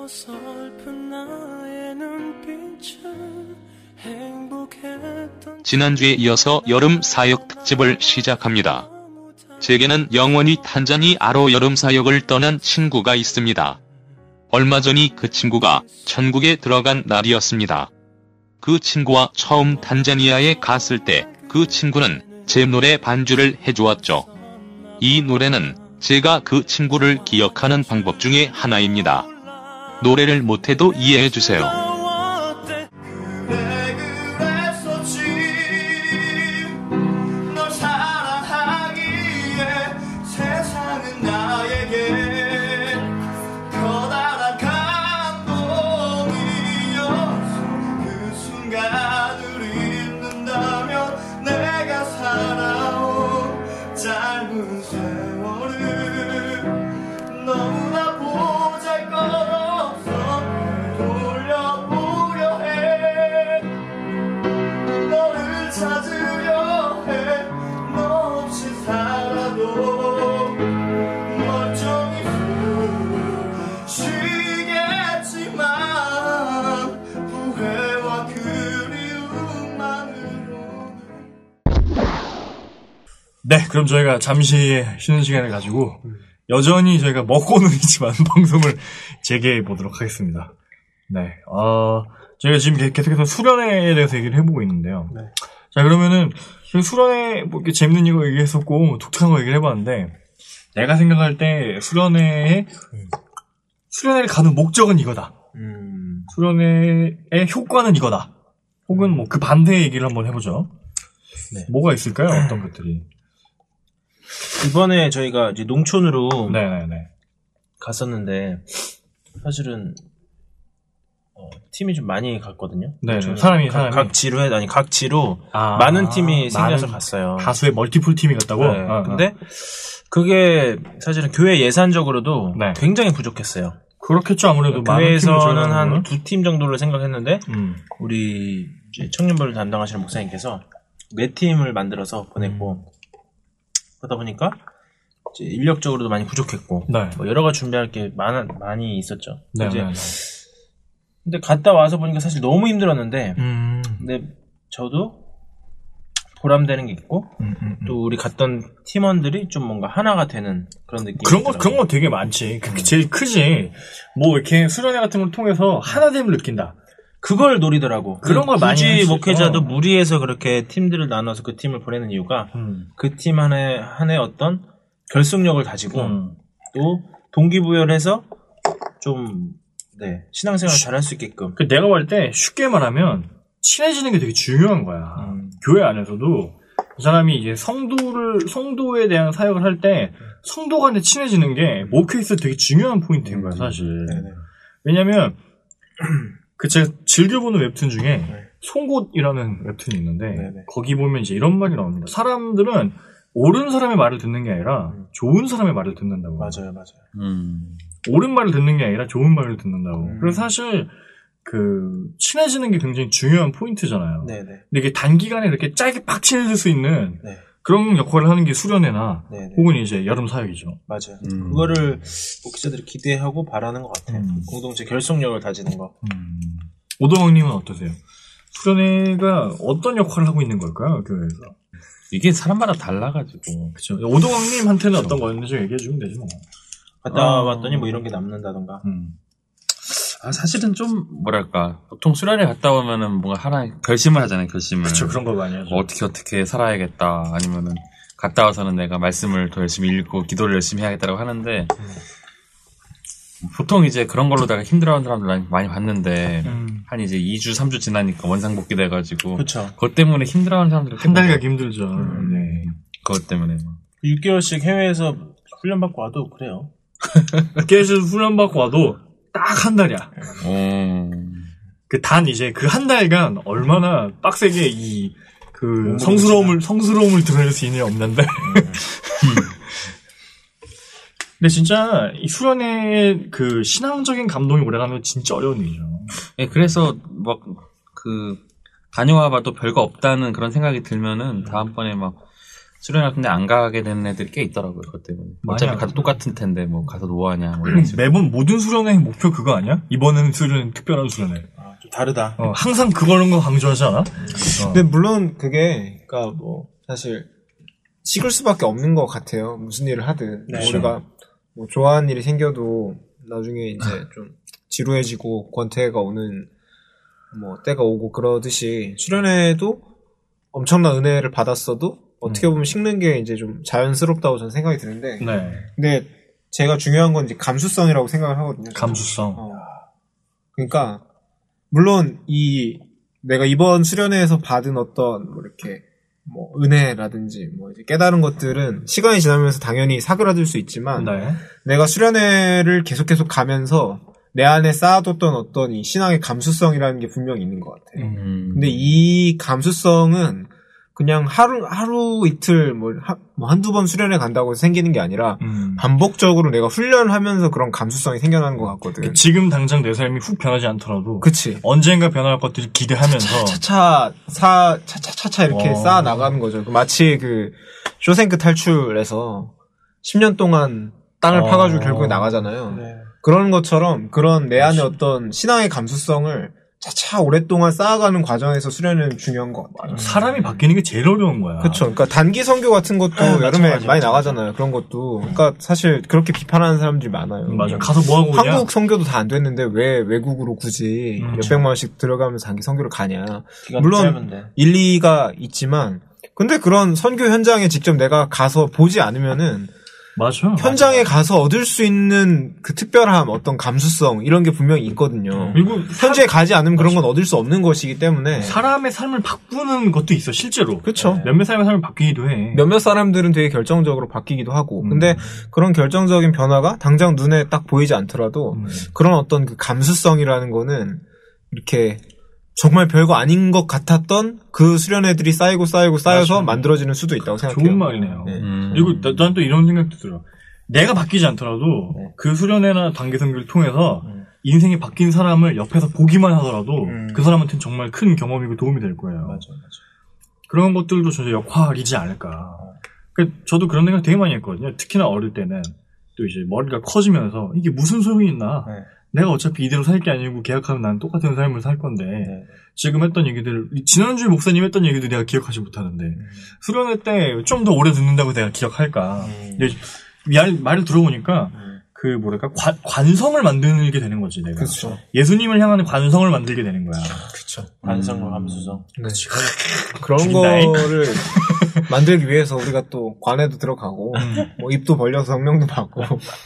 지난주에 이어서 여름 사역 특집을 시작합니다. 제게는 영원히 탄자니아로 여름 사역을 떠난 친구가 있습니다. 얼마 전이 그 친구가 천국에 들어간 날이었습니다. 그 친구와 처음 탄자니아에 갔을 때 그 친구는 제 노래 반주를 해주었죠. 이 노래는 제가 그 친구를 기억하는 방법 중에 하나입니다. 노래를 못해도 이해해주세요. 네, 그럼 저희가 잠시 쉬는 시간을 가지고 여전히 저희가 먹고는 있지만 방송을 재개해 보도록 하겠습니다. 네, 저희가 지금 계속해서 수련회에 대해서 얘기를 해보고 있는데요. 네. 자, 그러면은 수련회 뭐 이렇게 재밌는 이거 얘기했었고 뭐 독특한 거 얘기를 해봤는데 내가 생각할 때 수련회를 가는 목적은 이거다. 수련회의 효과는 이거다. 혹은 뭐 그 반대의 얘기를 한번 해보죠. 네. 뭐가 있을까요? 어떤 것들이? 이번에 저희가 이제 농촌으로 네네네. 갔었는데 사실은 팀이 좀 많이 갔거든요. 네, 사람이 각 지로 많은 팀이 생겨서 갔어요. 다수의 멀티플 팀이 갔다고. 네, 근데 그게 사실은 교회 예산적으로도 네. 굉장히 부족했어요. 그렇겠죠, 아무래도. 교회에서는 한 2팀 정도를 생각했는데 우리 이제 청년부를 담당하시는 목사님께서 4팀을 만들어서 보냈고 그러다 보니까 이제 인력적으로도 많이 부족했고 네. 뭐 여러 가지 준비할 게 많이 있었죠. 네, 이제 네. 근데 갔다 와서 보니까 사실 너무 힘들었는데 근데 저도 보람되는 게 있고 또 우리 갔던 팀원들이 좀 뭔가 하나가 되는 그런 느낌. 그런 거 되게 많지. 그게 제일 크지. 뭐 이렇게 수련회 같은 걸 통해서 하나됨을 느낀다. 그걸 노리더라고. 그런 걸 많이 굳이 목회자도 무리해서 그렇게 팀들을 나눠서 그 팀을 보내는 이유가 그 팀 한해 어떤 결속력을 가지고 또 동기부여를 좀 네, 신앙생활을 잘할 수 있게끔. 내가 볼 때 쉽게 말하면 친해지는 게 되게 중요한 거야. 교회 안에서도 그 사람이 이제 성도에 대한 사역을 할 때 성도 간에 친해지는 게 목회에서 되게 중요한 포인트인 거야, 사실. 네네. 왜냐면 제가 즐겨보는 웹툰 중에 송곳이라는 웹툰이 있는데 네네. 거기 보면 이제 이런 말이 나옵니다. 사람들은 옳은 사람의 말을 듣는 게 아니라 좋은 사람의 말을 듣는다고. 맞아요. 옳은 말을 듣는 게 아니라 좋은 말을 듣는다고. 그래서 사실 친해지는 게 굉장히 중요한 포인트잖아요. 네네. 근데 이게 단기간에 이렇게 짧게 팍 친해질 수 있는 네. 그런 역할을 하는 게 수련회나 네네. 혹은 이제 여름 사역이죠. 맞아요. 그거를 목회자들이 기대하고 바라는 것 같아요. 공동체 결속력을 다지는 거. 오동학님은 어떠세요? 수련회가 어떤 역할을 하고 있는 걸까요, 교회에서? 이게 사람마다 달라가지고. 그렇죠. 오동학님한테는 어떤 거였는지 얘기해주면 되지 뭐. 갔다 왔더니 뭐 이런 게 남는다던가. 사실은 좀 뭐랄까 보통 수련회 갔다 오면은 뭔가 하나 결심을 하잖아요. 결심을. 그렇죠. 그런 거 많이 하죠. 어떻게 살아야겠다. 아니면은 갔다 와서는 내가 말씀을 더 열심히 읽고 기도를 열심히 해야겠다라고 하는데 보통 이제 그런 걸로다가 힘들어하는 사람들 많이 봤는데 한 이제 2주 3주 지나니까 원상복귀 돼가지고 그렇죠. 그것 때문에 힘들어하는 사람들이 한 달 가기 힘들죠. 네. 그것 때문에 6개월씩 해외에서 훈련 받고 와도 그래요. 6개월씩 훈련 받고 와도 딱 한 달이야. 이제 그 한 달간 얼마나 빡세게 성스러움을 드러낼 수 있느냐 없는데. 근데 진짜 이 수련회 신앙적인 감동이 오래가는 건 진짜 어려운 일이죠. 네, 그래서 다녀와봐도 별거 없다는 그런 생각이 들면은 다음번에 수련회 같은데 안 가게 되는 애들이 꽤 있더라고요. 그것 때문에. 어차피 가도 똑같은 텐데 뭐 가서 뭐하냐. 뭐 매번 모든 수련회 목표 그거 아니야? 이번에는 특별한 수련회. 좀 다르다. 항상 그런 거 강조하지 않아? 근데 물론 그게 그러니까 뭐 사실 식을 수밖에 없는 것 같아요. 무슨 일을 하든 우리가 뭐 좋아하는 일이 생겨도 나중에 이제 좀 지루해지고 권태가 오는 뭐 때가 오고 그러듯이 수련회도 엄청난 은혜를 받았어도 어떻게 보면 식는 게 이제 좀 자연스럽다고 저는 생각이 드는데 근데 제가 중요한 건 이제 감수성이라고 생각을 하거든요. 감수성. 그러니까 물론 내가 이번 수련회에서 받은 어떤 뭐 이렇게 뭐 은혜라든지 뭐 이제 깨달은 것들은 시간이 지나면서 당연히 사그라들 수 있지만 내가 수련회를 계속 가면서 내 안에 쌓아뒀던 어떤 이 신앙의 감수성이라는 게 분명히 있는 것 같아요. 근데 이 감수성은 그냥 하루 이틀 뭐 한두 번 수련회 간다고 생기는 게 아니라 반복적으로 내가 훈련을 하면서 그런 감수성이 생겨나는 것 같거든. 지금 당장 내 삶이 훅 변하지 않더라도 그치. 언젠가 변할 것들을 기대하면서 차차 이렇게 쌓아 나가는 거죠. 마치 그 쇼생크 탈출에서 10년 동안 땅을 파가지고 결국에 나가잖아요. 그런 것처럼 그런 내 안에 어떤 신앙의 감수성을 차차 오랫동안 쌓아가는 과정에서 수련은 중요한 것 같아요. 사람이 바뀌는 게 제일 어려운 거야. 그렇죠. 그러니까 단기 선교 같은 것도 여름에 많이 나가잖아요. 그런 것도. 그러니까 사실 그렇게 비판하는 사람들이 많아요. 맞아. 가서 뭐 하고 그냥 한국 선교도 다 안 됐는데 왜 외국으로 굳이 몇백만 원씩 들어가면서 단기 선교를 가냐. 물론 일리가 있지만 근데 그런 선교 현장에 직접 내가 가서 보지 않으면은 맞아. 현장에 가서 얻을 수 있는 그 특별함, 어떤 감수성 이런 게 분명히 있거든요. 그리고 현지에 가지 않으면 그런 건 얻을 수 없는 것이기 때문에 사람의 삶을 바꾸는 것도 있어 실제로. 그렇죠. 몇몇 사람의 삶을 바뀌기도 해. 몇몇 사람들은 되게 결정적으로 바뀌기도 하고. 근데 그런 결정적인 변화가 당장 눈에 딱 보이지 않더라도 그런 어떤 그 감수성이라는 거는 이렇게 정말 별거 아닌 것 같았던 그 수련회들이 쌓여서 만들어지는 수도 있다고 생각해요. 좋은 말이네요. 그리고 난 또 이런 생각도 들어. 내가 바뀌지 않더라도 그 수련회나 단기 선교를 통해서 인생이 바뀐 사람을 옆에서 보기만 하더라도 그 사람한테는 정말 큰 경험이고 도움이 될 거예요. 맞아. 그런 것들도 저 역할이지 않을까. 저도 그런 생각 되게 많이 했거든요. 특히나 어릴 때는 또 이제 머리가 커지면서 이게 무슨 소용이 있나. 내가 어차피 이대로 살 게 아니고 계약하면 난 똑같은 삶을 살 건데 지금 했던 얘기들 지난주에 목사님 했던 얘기도 내가 기억하지 못하는데 수련회 때 좀 더 오래 듣는다고 내가 기억할까. 말을 들어보니까 그 뭐랄까 관성을 만들게 되는 거지 내가. 그렇죠. 예수님을 향하는 관성을 만들게 되는 거야. 그렇죠. 관성과 감수성. 그렇죠. 그런 거를 만들기 위해서 우리가 또 관에도 들어가고 뭐 입도 벌려서 성령도 받고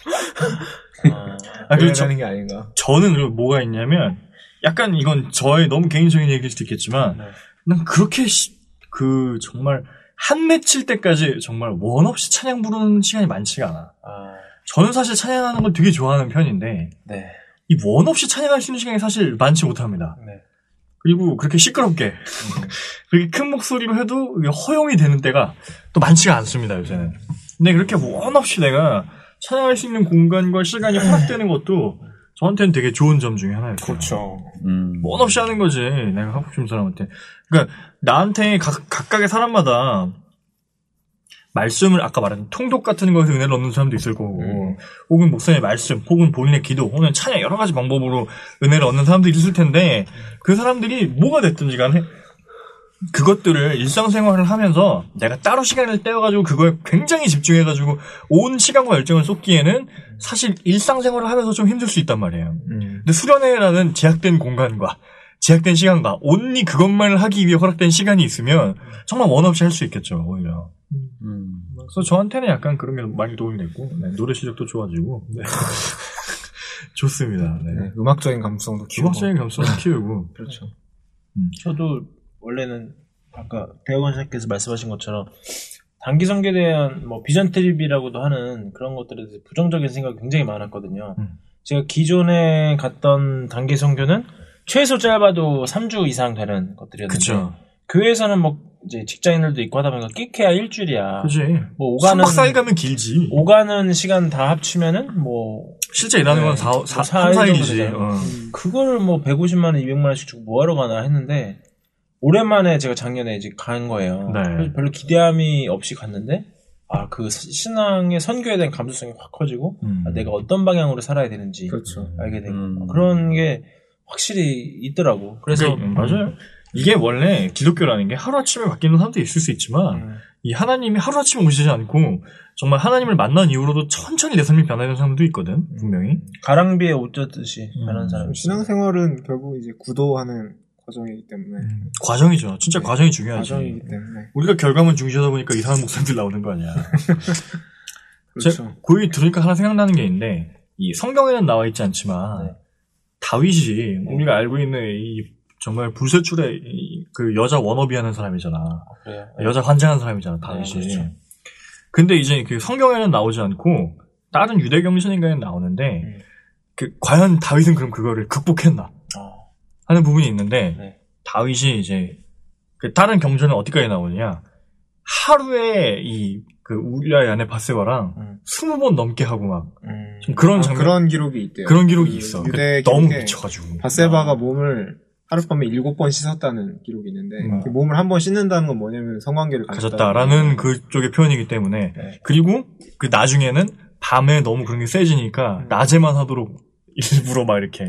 그러는 게 아닌가. 저는 뭐가 있냐면 약간 이건 저의 너무 개인적인 얘기일 수도 있겠지만 난 그렇게 정말 한 맺힐 때까지 정말 원 없이 찬양 부르는 시간이 많지가 않아. 저는 사실 찬양하는 걸 되게 좋아하는 편인데 이 원 없이 찬양할 수 있는 시간이 사실 많지 못합니다. 그리고 그렇게 시끄럽게 그렇게 큰 목소리로 해도 허용이 되는 때가 또 많지가 않습니다 요새는. 근데 그렇게 원 없이 내가 찬양할 수 있는 공간과 시간이 허락되는 것도 저한테는 되게 좋은 점 중에 하나였어요. 그렇죠. 원 없이 하는 거지. 내가 하고 싶은 사람한테. 그러니까 나한테 각각의 사람마다 말씀을 아까 말한 통독 같은 거에서 은혜를 얻는 사람도 있을 거고 혹은 목사님의 말씀 혹은 본인의 기도 혹은 찬양 여러 가지 방법으로 은혜를 얻는 사람들이 있을 텐데 그 사람들이 뭐가 됐든지 간에 그것들을 일상생활을 하면서 내가 따로 시간을 떼어가지고 그거에 굉장히 집중해가지고 온 시간과 열정을 쏟기에는 사실 일상생활을 하면서 좀 힘들 수 있단 말이에요. 근데 수련회라는 제약된 공간과 제약된 시간과 온리 그것만을 하기 위해 허락된 시간이 있으면 정말 원 없이 할 수 있겠죠, 오히려. 그래서 저한테는 약간 그런 게 많이 도움이 됐고 노래 실력도 좋아지고 좋습니다. 음악적인 감수성도 키우고. 음악적인 감수성도 키우고. 그렇죠. 저도 원래는 아까 대학원 선생님께서 말씀하신 것처럼 단기 선교에 대한 뭐 비전 트립이라고도 하는 그런 것들에 대해서 부정적인 생각이 굉장히 많았거든요. 제가 기존에 갔던 단기 선교는 최소 짧아도 3주 이상 되는 것들이었는데 그쵸. 교회에서는 뭐 이제 직장인들도 있고 하다 보니까 끼케야 일주일이야. 그지. 뭐 오가는 3박 4일 가면 길지. 오가는 시간 다 합치면은 뭐 실제 일하는 건 3, 4일이지. 그거를 뭐 150만 원, 200만 원씩 주고 뭐하러 가나 했는데 오랜만에 제가 작년에 이제 간 거예요. 네. 그래서 별로 기대함이 없이 갔는데 그 신앙의 선교에 대한 감수성이 확 커지고 내가 어떤 방향으로 살아야 되는지 그렇죠. 알게 되고 그런 게 확실히 있더라고. 그래서 맞아요. 이게 원래 기독교라는 게 하루아침에 바뀌는 사람도 있을 수 있지만 이 하나님이 하루아침에 오시지 않고 정말 하나님을 만난 이후로도 천천히 내 삶이 변하는 사람도 있거든. 분명히. 가랑비에 옷 젖듯이 변하는 사람. 신앙생활은 결국 이제 구도하는 과정이기 때문에. 과정이죠. 진짜 과정이 중요하지. 과정이기 때문에. 우리가 결과만 중시하다 보니까 이상한 목사님들 나오는 거 아니야. 그렇죠. 고이 들으니까 하나 생각나는 게 있는데 이 성경에는 나와 있지 않지만 다윗이 우리가 알고 있는 이 정말 불세출의 그 여자 워너비 하는 사람이잖아. 그래요. 여자 환장한 사람이잖아, 다윗이. 그렇죠. 근데 이제 그 성경에는 나오지 않고 다른 유대 경전인가에는 나오는데 그 과연 다윗은 그럼 그거를 극복했나 하는 부분이 있는데 다윗이 이제 그 다른 경전은 어디까지 나오느냐 하루에 이 그 우리아의 아내 바세바랑 20번 넘게 하고 막 좀 그런 장면 그런 기록이 있대요. 그런 기록이 있어. 유대 너무 미쳐가지고 바세바가 몸을 하룻밤에 7번 씻었다는 기록이 있는데 그 몸을 한 번 씻는다는 건 뭐냐면 성관계를 가졌다라는 그쪽의 표현이기 때문에 그리고 그 나중에는 밤에 너무 그런 게 세지니까 낮에만 하도록 일부러 막 이렇게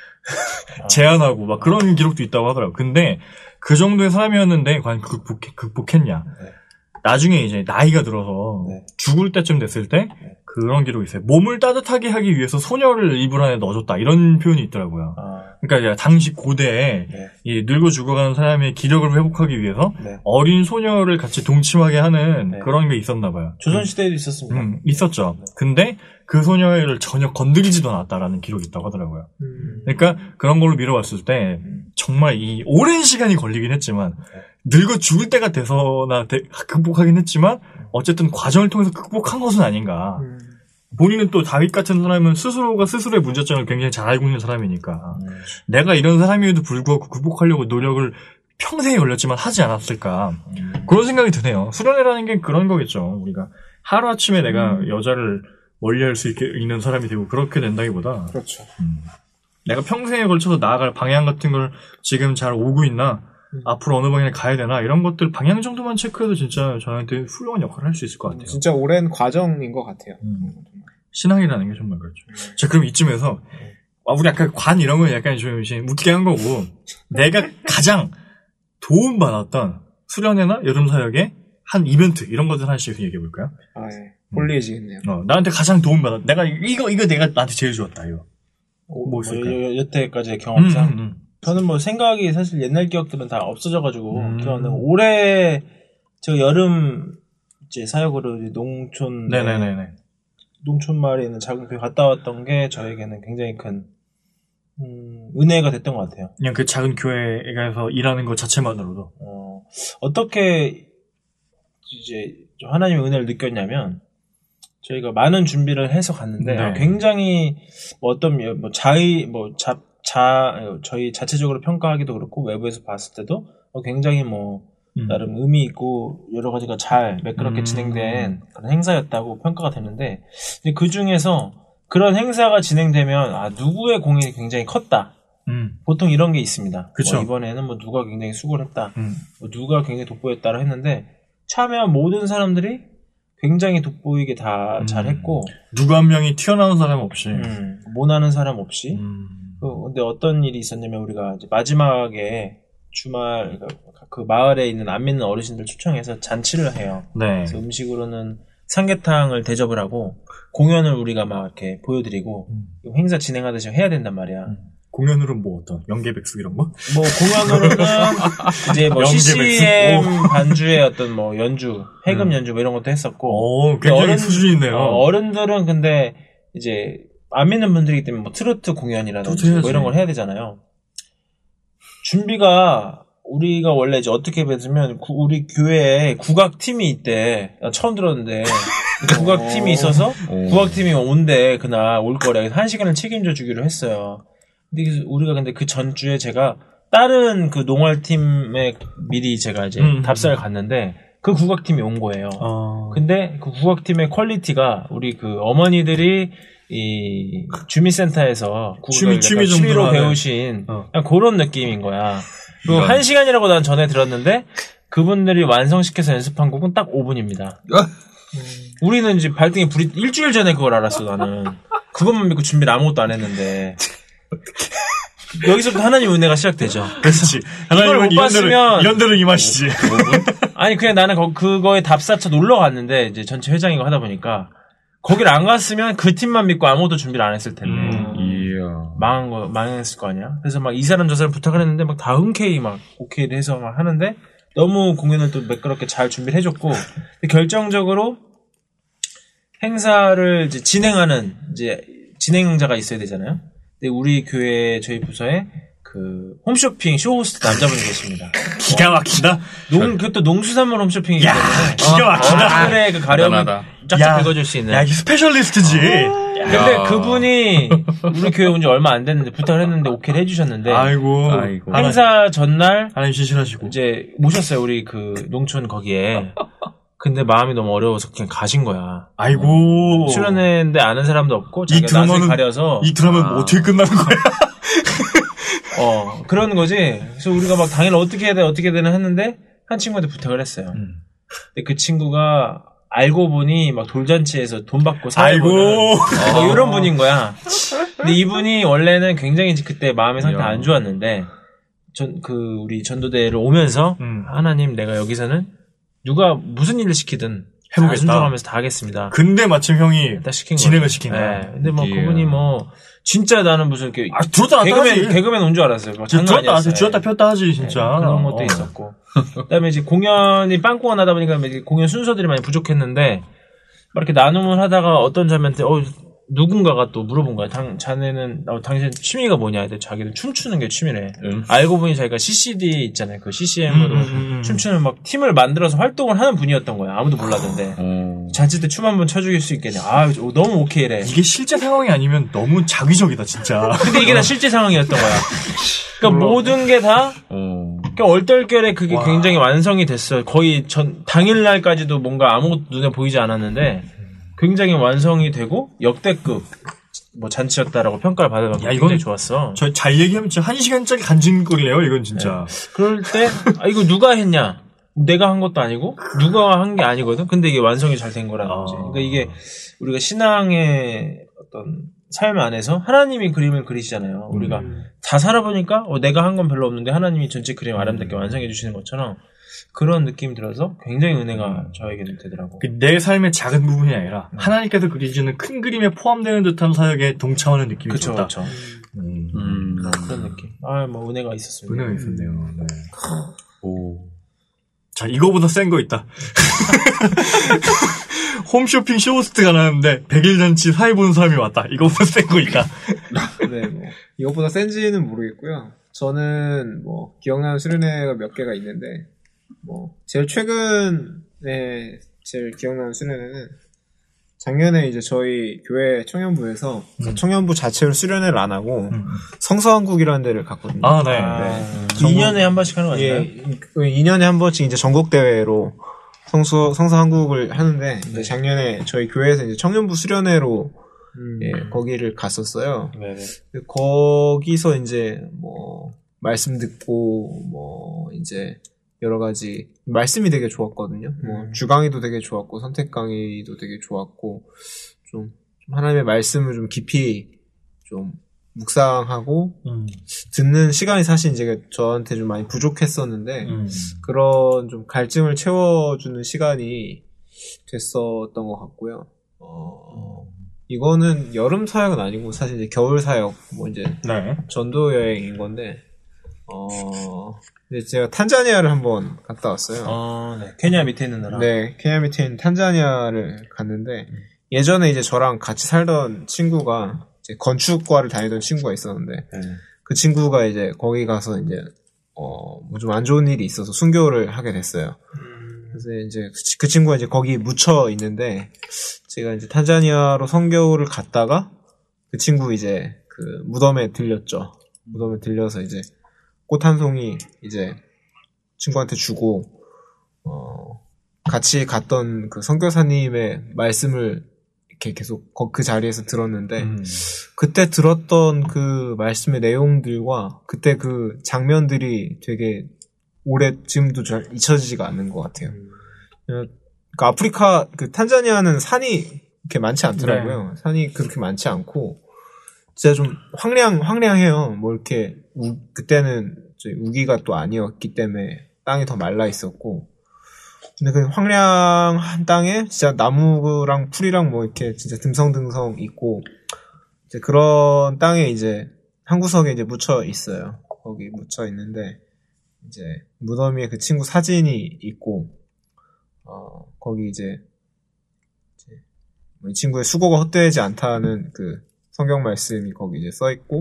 제한하고 막 그런 기록도 있다고 하더라고. 근데 그 정도의 사람이었는데 과연 극복했냐? 나중에 이제 나이가 들어서 죽을 때쯤 됐을 때 그런 기록이 있어요. 몸을 따뜻하게 하기 위해서 소녀를 이불 안에 넣어줬다 이런 표현이 있더라고요. 그러니까 당시 고대에 이 늙어 죽어가는 사람의 기력을 회복하기 위해서 어린 소녀를 같이 동침하게 하는 그런 게 있었나 봐요. 조선시대에도 있었습니다. 있었죠. 근데 그 소녀를 전혀 건드리지도 않았다라는 기록이 있다고 하더라고요. 그러니까 그런 걸로 미뤄봤을 때 정말 이 오랜 시간이 걸리긴 했지만 늙어 죽을 때가 돼서나 극복하긴 했지만 어쨌든 과정을 통해서 극복한 것은 아닌가. 본인은 또 다윗 같은 사람은 스스로가 스스로의 문제점을 굉장히 잘 알고 있는 사람이니까 내가 이런 사람임에도 불구하고 극복하려고 노력을 평생에 걸렸지만 하지 않았을까. 그런 생각이 드네요. 수련회라는 게 그런 거겠죠. 우리가 하루아침에 내가 여자를 멀리할 수 있는 사람이 되고 그렇게 된다기보다 그렇죠. 내가 평생에 걸쳐서 나아갈 방향 같은 걸 지금 잘 오고 있나 앞으로 어느 방향에 가야 되나 이런 것들 방향 정도만 체크해도 진짜 저한테 훌륭한 역할을 할 수 있을 것 같아요. 진짜 오랜 과정인 것 같아요. 신앙이라는 게 정말 그렇죠. 자, 그럼 이쯤에서 우리 약간 관 이런 건 약간 좀 웃기게 한 거고 내가 가장 도움받았던 수련회나 여름 사역의 한 이벤트 이런 것들 하나씩 얘기해 볼까요? 홀리해지겠네요. 나한테 가장 도움받았. 내가 이거 내가 나한테 제일 좋았다 이거. 뭐 있을까요? 여태까지의 경험상. 저는 뭐 생각이 사실 옛날 기억들은 다 없어져가지고 기억나는 올해 제가 여름 이제 사역으로 이제 농촌 농촌 마을에 있는 작은 교회 갔다 왔던 게 저에게는 굉장히 큰 은혜가 됐던 것 같아요. 그냥 그 작은 교회에 가서 일하는 것 자체만으로도 어떻게 이제 하나님의 은혜를 느꼈냐면 저희가 많은 준비를 해서 갔는데 굉장히 저희 자체적으로 평가하기도 그렇고 외부에서 봤을 때도 굉장히 나름 의미 있고 여러 가지가 잘 매끄럽게 진행된 그런 행사였다고 평가가 되는데 그 중에서 그런 행사가 진행되면 누구의 공이 굉장히 컸다. 보통 이런 게 있습니다. 이번에는 누가 굉장히 수고를 했다. 누가 굉장히 돋보였다라 했는데 참여한 모든 사람들이 굉장히 돋보이게 다 잘했고 누구 한 명이 튀어나온 사람 없이 못하는 사람 없이 근데 어떤 일이 있었냐면 우리가 이제 마지막에 주말 그 마을에 있는 안 믿는 어르신들 초청해서 잔치를 해요. 그래서 음식으로는 삼계탕을 대접을 하고 공연을 우리가 막 이렇게 보여드리고 행사 진행하듯이 해야 된단 말이야. 공연으로는 어떤 연계백숙 이런 거? 공연으로는 이제 CCM 반주의 어떤 연주, 해금 연주 이런 것도 했었고. 굉장히 수준이 있네요. 어른들은 근데 이제 안 믿는 분들이기 때문에 트로트 공연이라든지 이런 걸 해야 되잖아요. 준비가 우리가 원래 이제 어떻게 뵀으면 우리 교회에 국악팀이 있대. 나 처음 들었는데 국악팀이 있어서 국악팀이 온대. 그날 올 거래. 1시간을 책임져 주기로 했어요. 근데 우리가 근데 그 전주에 제가 다른 그 농활팀에 미리 제가 이제 답사를 갔는데 그 국악팀이 온 거예요. 근데 그 국악팀의 퀄리티가 우리 그 어머니들이 이 주민센터에서 국악을 취미로 배우신 그런 느낌인 거야. 그리고 1시간이라고 난 전에 들었는데 그분들이 완성시켜서 연습한 곡은 딱 5분입니다. 우리는 이제 발등에 불이 일주일 전에 그걸 알았어. 나는 그것만 믿고 준비를 아무것도 안 했는데 여기서부터 하나님 은혜가 시작되죠. 그렇지. 이걸 못 봤으면 이런 데는 이 맛이지. 아니 그냥 나는 그거에 답사쳐 놀러 갔는데 이제 전체 회장이고 하다 보니까 거기를 안 갔으면 그 팀만 믿고 아무것도 준비를 안 했을 텐데 망했을 거 아니야. 그래서 막 이 사람 저 사람 부탁을 했는데 막 다 흔쾌히 막 오케이를 해서 막 하는데 너무 공연을 또 매끄럽게 잘 준비를 해줬고 결정적으로 행사를 이제 진행하는 이제 진행자가 있어야 되잖아요. 근데 우리 교회 저희 부서에 그 홈쇼핑 쇼호스트 남자분이 계십니다. 기가 막힌다. 그것도 농수산물 홈쇼핑이기 때문에 기가 막힌다. 어른들의 그 가려움을 쫙쫙 긁어줄 수 있는. 야, 이게 스페셜리스트지. 근데 그분이 우리 교회 온 지 얼마 안 됐는데 부탁을 했는데 오케이를 해주셨는데. 아이고. 행사 전날 하나님 신실하시고 이제 모셨어요 우리 그 농촌 거기에. 근데 마음이 너무 어려워서 그냥 가신 거야. 아이고. 출연했는데 아는 사람도 없고 자기가 낯을 가려서. 이 드라마는 뭐 어떻게 끝나는 거야? 그런 거지. 그래서 우리가 막 당일 어떻게 해야 돼 어떻게 되나 했는데 한 친구한테 부탁을 했어요. 근데 그 친구가 알고 보니 막 돌잔치에서 돈 받고 사고 뭐 이런 분인 거야. 근데 이분이 원래는 굉장히 그때 마음의 상태 안 좋았는데 우리 전도대를 오면서 하나님 내가 여기서는 누가 무슨 일을 시키든 해보겠다. 순종하면서 다 하겠습니다. 근데 마침 형이 진행을 시킨 거야. 네. 근데 뭐 그분이 뭐 진짜 나는 무슨 이렇게 들었다 개그맨 온 줄 알았어요. 장난 아니었어요. 들었다 폈다 하지 진짜. 네, 그런 것도 있었고. 그다음에 이제 공연이 빵꾸가 나다 보니까 공연 순서들이 많이 부족했는데 막 이렇게 나눔을 하다가 어떤 자매한테 누군가가 또 물어본 거야. 자네는 당신 취미가 뭐냐? 근데 자기는 춤추는 게 취미래. 알고 보니 자기가 CCD 있잖아요. 그 CCM으로 춤추는 막 팀을 만들어서 활동을 하는 분이었던 거야. 아무도 몰랐는데. 잔치 때 춤 한번 춰줄 수 있겠냐. 너무 오케이래. 이게 실제 상황이 아니면 너무 자기적이다 진짜. 근데 이게 다 실제 상황이었던 거야. 그러니까 모든 게 다 그러니까 얼떨결에 그게 굉장히 완성이 됐어요. 거의 당일날까지도 뭔가 아무것도 눈에 보이지 않았는데 굉장히 완성이 되고 역대급 뭐 잔치였다라고 평가를 받아가지고 굉장히 좋았어. 저 잘 얘기하면 진짜 1시간짜리 간증거리네요 이건 진짜. 네. 그럴 때 이거 누가 했냐? 내가 한 것도 아니고 누가 한 게 아니거든. 근데 이게 완성이 잘 된 거라는 거지. 그러니까 이게 우리가 신앙의 어떤 삶 안에서 하나님이 그림을 그리시잖아요. 우리가 다 살아보니까 내가 한 건 별로 없는데 하나님이 전체 그림 아름답게 완성해 주시는 것처럼 그런 느낌이 들어서 굉장히 은혜가 저에게는 되더라고. 내 삶의 작은 부분이 아니라 하나님께서 그리시는 큰 그림에 포함되는 듯한 사역에 동참하는 느낌이 그쵸, 들었다. 그쵸. 그런 느낌. 뭐 은혜가 있었습니다. 은혜가 있었네요. 네. 자, 이거보다 센 거 있다. 홈쇼핑 쇼호스트가 나왔는데 100일 잔치 사회 보는 사람이 왔다. 이거보다 센 거 있다. 네, 뭐 이거보다 센지는 모르겠고요. 저는 뭐 기억나는 수련회가 몇 개가 있는데 뭐 제일 최근에 제일 기억나는 수련회는 작년에 이제 저희 교회 청년부에서 청년부 자체로 수련회를 안 하고 성서한국이라는 데를 갔거든요. 네. 2년에 한 번씩 하는 거 아닌가요? 2년에 한 번씩 이제 전국 대회로 성서한국을 하는데 이제 작년에 저희 교회에서 이제 청년부 수련회로 거기를 갔었어요. 네네. 거기서 이제 뭐 말씀 듣고 뭐 이제 여러 가지 말씀이 되게 좋았거든요. 뭐 주강의도 되게 좋았고 선택 강의도 되게 좋았고 좀 하나님의 말씀을 좀 깊이 좀 묵상하고 듣는 시간이 사실 이제 저한테 좀 많이 부족했었는데 그런 좀 갈증을 채워주는 시간이 됐었던 것 같고요. 이거는 여름 사역은 아니고 사실 이제 겨울 사역 뭐 이제 전도 여행인 건데 이제 제가 탄자니아를 한번 갔다 왔어요. 네. 케냐 밑에 있는 나라. 네, 케냐 밑에 있는 탄자니아를 갔는데 예전에 이제 저랑 같이 살던 친구가 이제 건축과를 다니던 친구가 있었는데 그 친구가 이제 거기 가서 이제 뭐 좀 안 좋은 일이 있어서 순교를 하게 됐어요. 그래서 이제 그 친구가 이제 거기 묻혀 있는데 제가 이제 탄자니아로 선교를 갔다가 그 친구 이제 그 무덤에 들렸죠. 무덤에 들려서 이제 꽃 한 송이 이제 친구한테 주고 같이 갔던 그 선교사님의 말씀을 이렇게 계속 그 자리에서 들었는데 그때 들었던 그 말씀의 내용들과 그때 그 장면들이 되게 오래 지금도 잘 잊혀지지가 않는 것 같아요. 그러니까 아프리카 그 탄자니아는 산이 이렇게 많지 않더라고요. 네. 산이 그렇게 많지 않고 진짜 좀 황량해요. 뭐 이렇게 그때는 우기가 또 아니었기 때문에 땅이 더 말라 있었고. 근데 그 황량한 땅에 진짜 나무랑 풀이랑 뭐 이렇게 진짜 듬성듬성 있고 이제 그런 땅에 이제 한 구석에 이제 묻혀 있어요. 거기 묻혀 있는데 이제 무덤 위에 그 친구 사진이 있고 거기 이제 이 친구의 수고가 헛되지 않다는 그 성경 말씀이 거기 이제 써 있고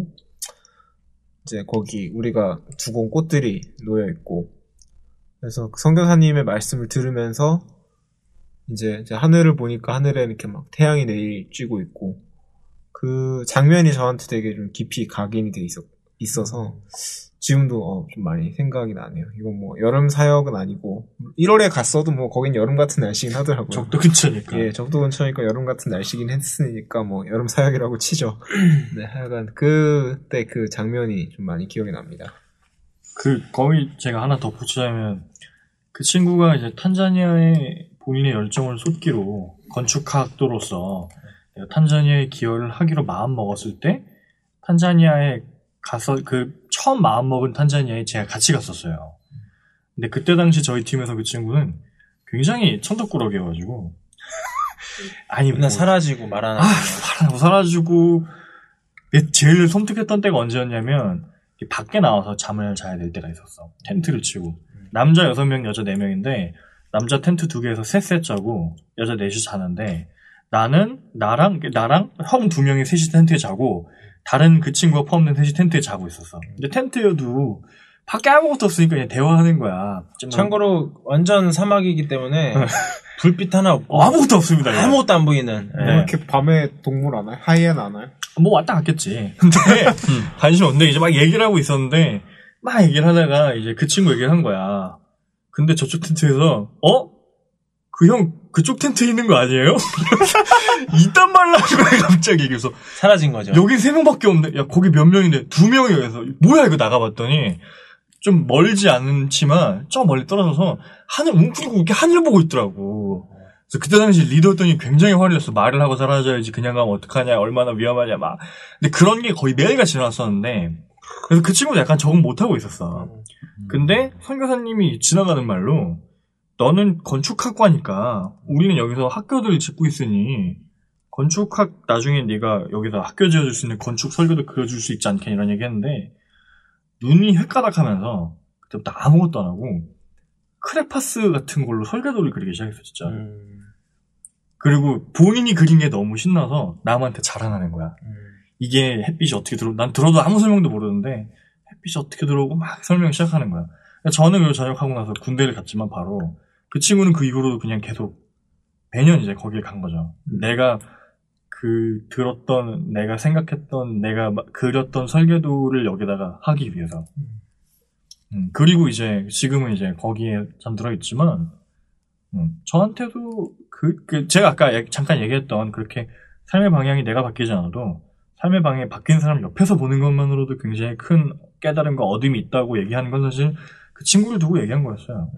이제 거기 우리가 두고 온 꽃들이 놓여 있고 그래서 선교사님의 말씀을 들으면서 이제 하늘을 보니까 하늘에 이렇게 막 태양이 내리쬐고 있고 그 장면이 저한테 되게 좀 깊이 각인이 돼 있어서 지금도 좀 많이 생각이 나네요. 이건 뭐 여름 사역은 아니고 1월에 갔어도 뭐 거긴 여름 같은 날씨긴 하더라고요. 적도 근처니까. 예, 적도 근처니까 여름 같은 날씨긴 했으니까 뭐 여름 사역이라고 치죠. 네, 하여간 그때 그 장면이 좀 많이 기억이 납니다. 거기 제가 하나 더 붙이자면, 그 친구가 이제 탄자니아에 본인의 열정을 쏟기로 건축학도로서 탄자니아에 기여를 하기로 마음 먹었을 때, 탄자니아에 가서 처음 마음 먹은 탄자니아에 제가 같이 갔었어요. 근데 그때 당시 저희 팀에서 그 친구는 굉장히 천덕꾸러기여가지고, 아니, 맨날 사라지고 말하는. 사라지고, 제일 섬뜩했던 때가 언제였냐면, 밖에 나와서 잠을 자야 될 때가 있었어. 텐트를 치고. 남자 6명, 여자 4명인데, 남자 텐트 2개에서 셋 자고, 여자 4시 자는데, 나랑 형 2명이 셋이 텐트에 자고, 다른 그 친구가 포함된 셋이 텐트에 자고 있었어. 근데 텐트여도, 밖에 아무것도 없으니까 그냥 대화하는 거야. 참고로, 완전 사막이기 때문에, 불빛 하나 없고. 아무것도 없습니다. 아무것도 안 보이는. 네. 이렇게 밤에 동물 안 와요? 하이에나 안 와요? 뭐 왔다 갔겠지. 근데 관심 없는데 이제 막 얘기를 하고 있었는데 막 얘기를 하다가 이제 그 친구 얘기를 한 거야. 근데 저쪽 텐트에서 그 형 그쪽 텐트에 있는 거 아니에요? 이딴 말을 하는 거야 갑자기. 그래서 사라진 거죠. 여기 3명밖에 없는데 야 거기 몇 명인데 2명이 여기서 뭐야 이거 나가봤더니 좀 멀지 않지만 저 멀리 떨어져서 하늘 웅크리고 이렇게 하늘 보고 있더라고. 그래서 그때 당시 리더였더니 굉장히 화를 냈어. 말을 하고 사라져야지. 그냥 가면 어떡하냐. 얼마나 위험하냐. 막. 근데 그런 게 거의 매일같이 일어났었는데 그래서 그 친구도 약간 적응 못하고 있었어. 근데 선교사님이 지나가는 말로 너는 건축학과니까 우리는 여기서 학교들을 짓고 있으니 건축학 나중에 네가 여기서 학교 지어줄 수 있는 건축 설계도 그려줄 수 있지 않겠냐 이런 얘기했는데 눈이 헷가닥하면서 그때부터 아무것도 안 하고 크레파스 같은 걸로 설계도를 그리기 시작했어 진짜. 그리고 본인이 그린 게 너무 신나서 남한테 자랑하는 거야. 이게 햇빛이 어떻게 난 들어도 아무 설명도 모르는데 햇빛이 어떻게 들어오고 막 설명 시작하는 거야. 저는 그걸 전역하고 나서 군대를 갔지만 바로 그 친구는 그 이후로도 그냥 계속 매년 이제 거길 간 거죠. 내가 들었던, 내가 생각했던, 내가 그렸던 설계도를 여기다가 하기 위해서. 그리고 이제 지금은 이제 거기에 잠들어 있지만 저한테도 제가 아까 잠깐 얘기했던 그렇게 삶의 방향이 내가 바뀌지 않아도 삶의 방향이 바뀐 사람 옆에서 보는 것만으로도 굉장히 큰 깨달음과 얻음이 있다고 얘기하는 건 사실 그 친구를 두고 얘기한 거였어요.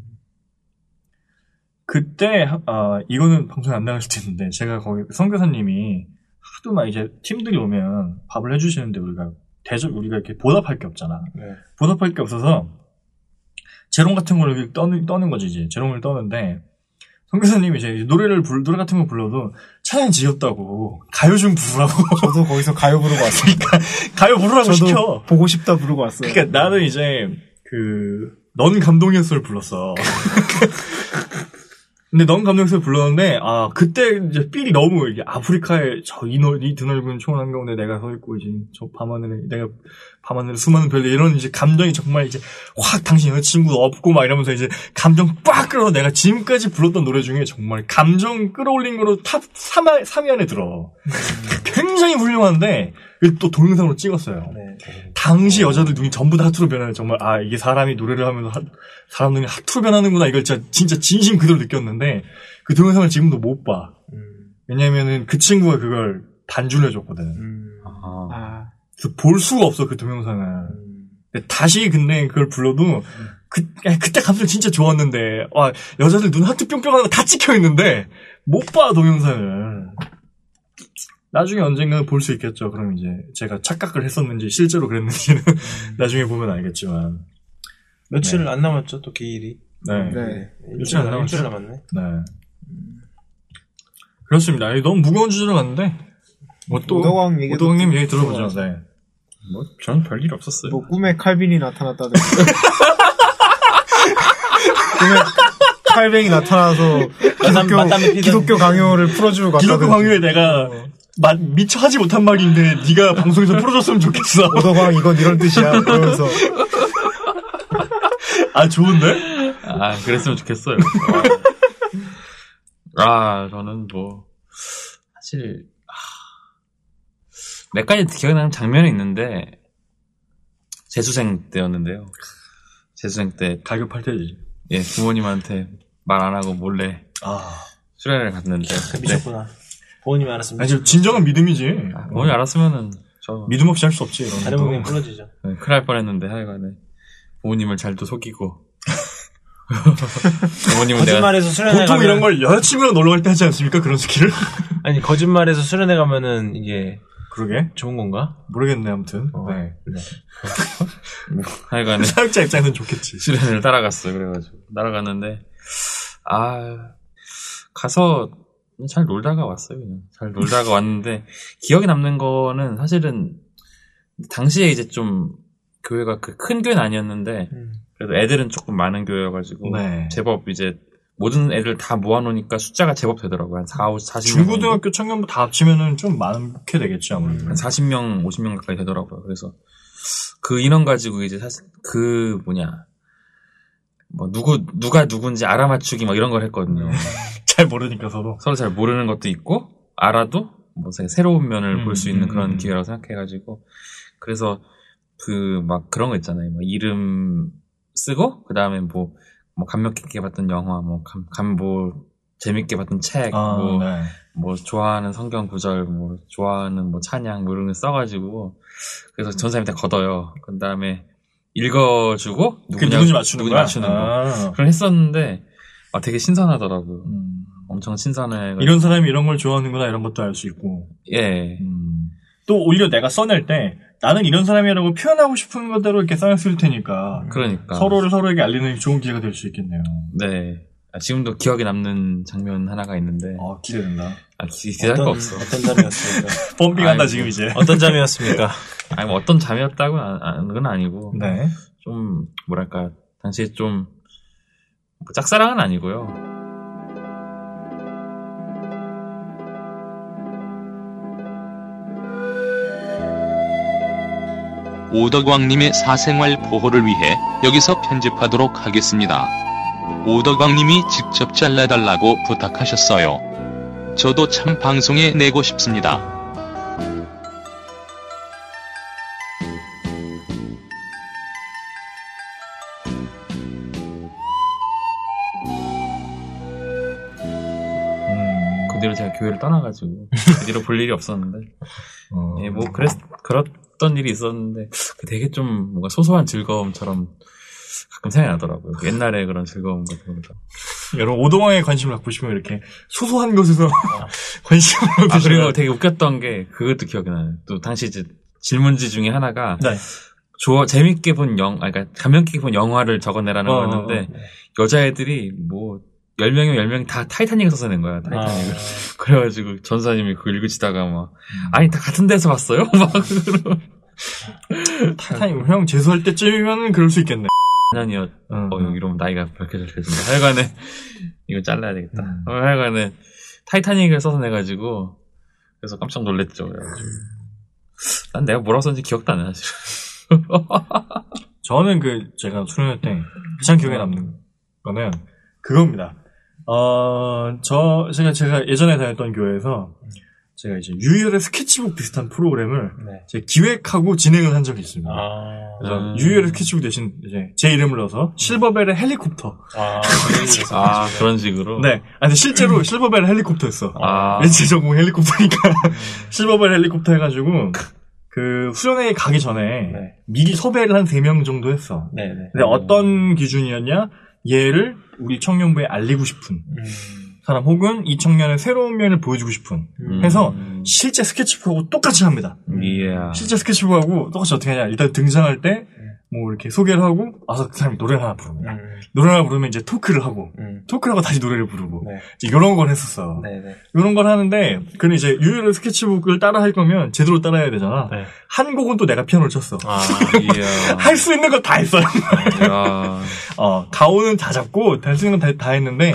그때 이거는 방송에 안 나갈 수도 있는데 제가 거기 선교사님이 하도 막 이제 팀들이 오면 밥을 해주시는데 우리가 이렇게 보답할 게 없잖아. 네. 보답할 게 없어서 재롱 같은 걸 떠는 거지 이제 재롱을 떠는데 선교사님이 이제 노래 같은 거 불러도 찬양 지겹다고 가요 좀 부르라고. 저도 거기서 가요 부르고 왔어요. 그러니까 가요 부르라고 저도 시켜. 보고 싶다 부르고 왔어요. 그러니까 나는 이제 넌 감동이었어를 불렀어. 근데 넌 감동에서 불렀는데, 그때 이제 필이 너무, 이게 아프리카에 이 드넓은 초원 한가운데 내가 서 있고, 이제 내가 밤하늘에 수많은 별들, 이런 이제 감정이 정말 이제 확 당신 여자친구도 없고 막 이러면서 이제 감정 빡 끌어서 내가 지금까지 불렀던 노래 중에 정말 감정 끌어올린 거로 탑 3위 안에 들어. 굉장히 훌륭한데, 또 동영상으로 찍었어요. 네. 당시 여자들 눈이 전부 다 하트로 변하는 정말 이게 사람이 노래를 하면서 사람 눈이 하트로 변하는구나 이걸 진짜 진심 그대로 느꼈는데 그 동영상을 지금도 못 봐. 왜냐면은 그 친구가 그걸 반주를 해줬거든. 볼 수가 없어, 그 동영상을. 다시 근데 그걸 불러도, 그때 감정 진짜 좋았는데, 와, 여자들 눈 하트 뿅뿅 하는 거 다 찍혀있는데, 못 봐, 동영상을. 나중에 언젠가 볼 수 있겠죠. 그럼 이제 제가 착각을 했었는지, 실제로 그랬는지는 나중에 보면 알겠지만. 며칠 안 남았죠, 또 기일이. 네. 며칠 안 남았죠. 일주일 남았네. 네. 그렇습니다. 너무 무거운 주제로 갔는데, 오도광님 얘기 들어보죠. 네. 뭐, 저는 별일 없었어요. 뭐, 꿈에 칼빈이 나타났다든지. 꿈에 칼뱅이 나타나서 기독교 강요를 풀어주고 갔다든지. 기독교 강요에 내가 미처 하지 못한 말인데 네가 방송에서 풀어줬으면 좋겠어. 오도광 이건 이런 뜻이야. 그러면서. 아, 좋은데? 그랬으면 좋겠어요. 저는 뭐, 사실, 몇 가지 기억에 나는 장면이 있는데, 재수생 때였는데요. 재수생 때. 갈급할 때지. 예, 부모님한테 말 안 하고 몰래 수련회를 갔는데. 미쳤구나. 부모님이 알았으면. 아니, 진정한 믿음이지. 부모님이 알았으면은, 믿음 없이 할 수 없지. 다른 부모님 불러주죠. 네, 큰일 날 뻔했는데, 하여간에. 부모님을 잘 또 속이고. 부모님은 거짓말해서 수련회 보통 가면 이런 걸 여자친구랑 놀러 갈 때 하지 않습니까? 그런 스킬을? 아니 거짓말해서 수련회 가면은 이게 그러게 좋은 건가? 모르겠네. 아무튼 네. 하여간에 사역자 입장에서는 좋겠지. 수련회를 따라갔어요. 그래가지고 따라갔는데 가서 잘 놀다가 왔어요. 그냥 잘 놀다가 왔는데 기억에 남는 거는 사실은 당시에 이제 좀 교회가 그 큰 교회는 아니었는데 그래도 애들은 조금 많은 교회여가지고 제법 이제 모든 애들 다 모아놓으니까 숫자가 제법 되더라고요. 한 40명. 중고등학교 청년부 다 합치면은 좀 많게 되겠지, 아무래도. 한 40명, 50명 가까이 되더라고요. 그래서 그 인원 가지고 이제 사실 누가 누군지 알아맞추기 막 이런 걸 했거든요. 잘 모르니까 서로 잘 모르는 것도 있고, 알아도 뭐 새로운 면을 볼 수 있는 그런 기회라고 생각해가지고, 그래서 막 그런 거 있잖아요. 뭐 이름 쓰고, 그 다음에 뭐 감명 깊게 봤던 영화, 뭐 재밌게 봤던 책, 뭐 좋아하는 성경 구절, 뭐 좋아하는 뭐 찬양, 뭐 이런 거 써가지고, 그래서 전사님한테 걷어요. 그 다음에 읽어주고, 누군지 맞추는 거야? 그걸 했었는데, 되게 신선하더라고요. 엄청 신선해. 이런 사람이 이런 걸 좋아하는구나, 이런 것도 알 수 있고. 예. 또 오히려 내가 써낼 때, 나는 이런 사람이라고 표현하고 싶은 것대로 이렇게 써냈을 테니까. 그러니까. 서로에게 알리는 좋은 기회가 될 수 있겠네요. 네. 지금도 기억에 남는 장면 하나가 있는데. 기대된다. 기대할 거 없어. 어떤 잠이었습니까? 펌핑한다, 지금 이제. 어떤 잠이었습니까? 뭐 어떤 잠이었다고는 아니고. 네. 좀, 뭐랄까, 당시에 좀, 짝사랑은 아니고요. 오덕왕님의 사생활 보호를 위해 여기서 편집하도록 하겠습니다. 오덕왕님이 직접 잘라달라고 부탁하셨어요. 저도 참 방송에 내고 싶습니다. 그 뒤로 제가 교회를 떠나가지고 그 뒤로 볼 일이 없었는데 예, 뭐 그랬던 일이 있었는데 되게 좀 뭔가 소소한 즐거움처럼 가끔 생각이 나더라고요. 옛날에 그런 즐거움 같은 거. 여러분 오동왕에 관심을 갖고 싶으면 이렇게 소소한 것에서 관심을 갖고 그리고 되게 웃겼던 게 그것도 기억이 나요. 또 당시 이제 질문지 중에 하나가 재밌게 본 그러니까 감명 깊게 본 영화를 적어내라는 거였는데 여자애들이 뭐 10명이면 10명이 다 타이타닉을 써서 낸 거야, 타이타닉을. 그래가지고 전사님이 그거 읽으시다가 막, 아니, 다 같은 데서 봤어요? 막, 타이타닉, 형 재수할 때쯤이면 그럴 수 있겠네. 4년이요. 이러면 나이가 밝혀졌겠습니다. 하여간에, 이거 잘라야 되겠다. 하여간에, 타이타닉을 써서 내가지고, 그래서 깜짝 놀랬죠. 그래가지고. 난 내가 뭐라고 썼는지 기억도 안 나, 사실. 저는 제가 수련회 때 가장 기억에 남는 거는 그겁니다. 제가 예전에 다녔던 교회에서 제가 이제 유희열의 스케치북 비슷한 프로그램을 네. 제가 기획하고 진행을 한 적이 있습니다. 아. 그래서 유희열의 스케치북 대신 이제 제 이름을 넣어서 실버벨의 헬리콥터. 그런 식으로. 네. 근데 실제로 실버벨 헬리콥터였어. 아. 왠지 전공 헬리콥터니까 실버벨 헬리콥터 해가지고 그 수련회에 가기 전에 네. 미리 섭외를 한 3명 정도 했어. 네네. 근데 어떤 기준이었냐? 얘를 우리 청년부에 알리고 싶은 사람 혹은 이 청년의 새로운 면을 보여주고 싶은 해서 실제 스케치북하고 똑같이 합니다. 실제 스케치북하고 똑같이 어떻게 하냐? 일단 등장할 때 뭐 이렇게 소개를 하고 와서 그 사람이 노래를 하나 부릅니다. 노래를 하나 부르면 이제 토크를 하고 토크를 하고 다시 노래를 부르고 네. 이제 이런 걸 했었어. 네네. 이런 걸 하는데 근데 이제 유일한 스케치북을 따라 할 거면 제대로 따라해야 되잖아. 네. 한 곡은 또 내가 피아노를 쳤어. 이야. 할 수 있는 거 다 했어요. 이야. 가오는 다 잡고 할 수 있는 건 다 했는데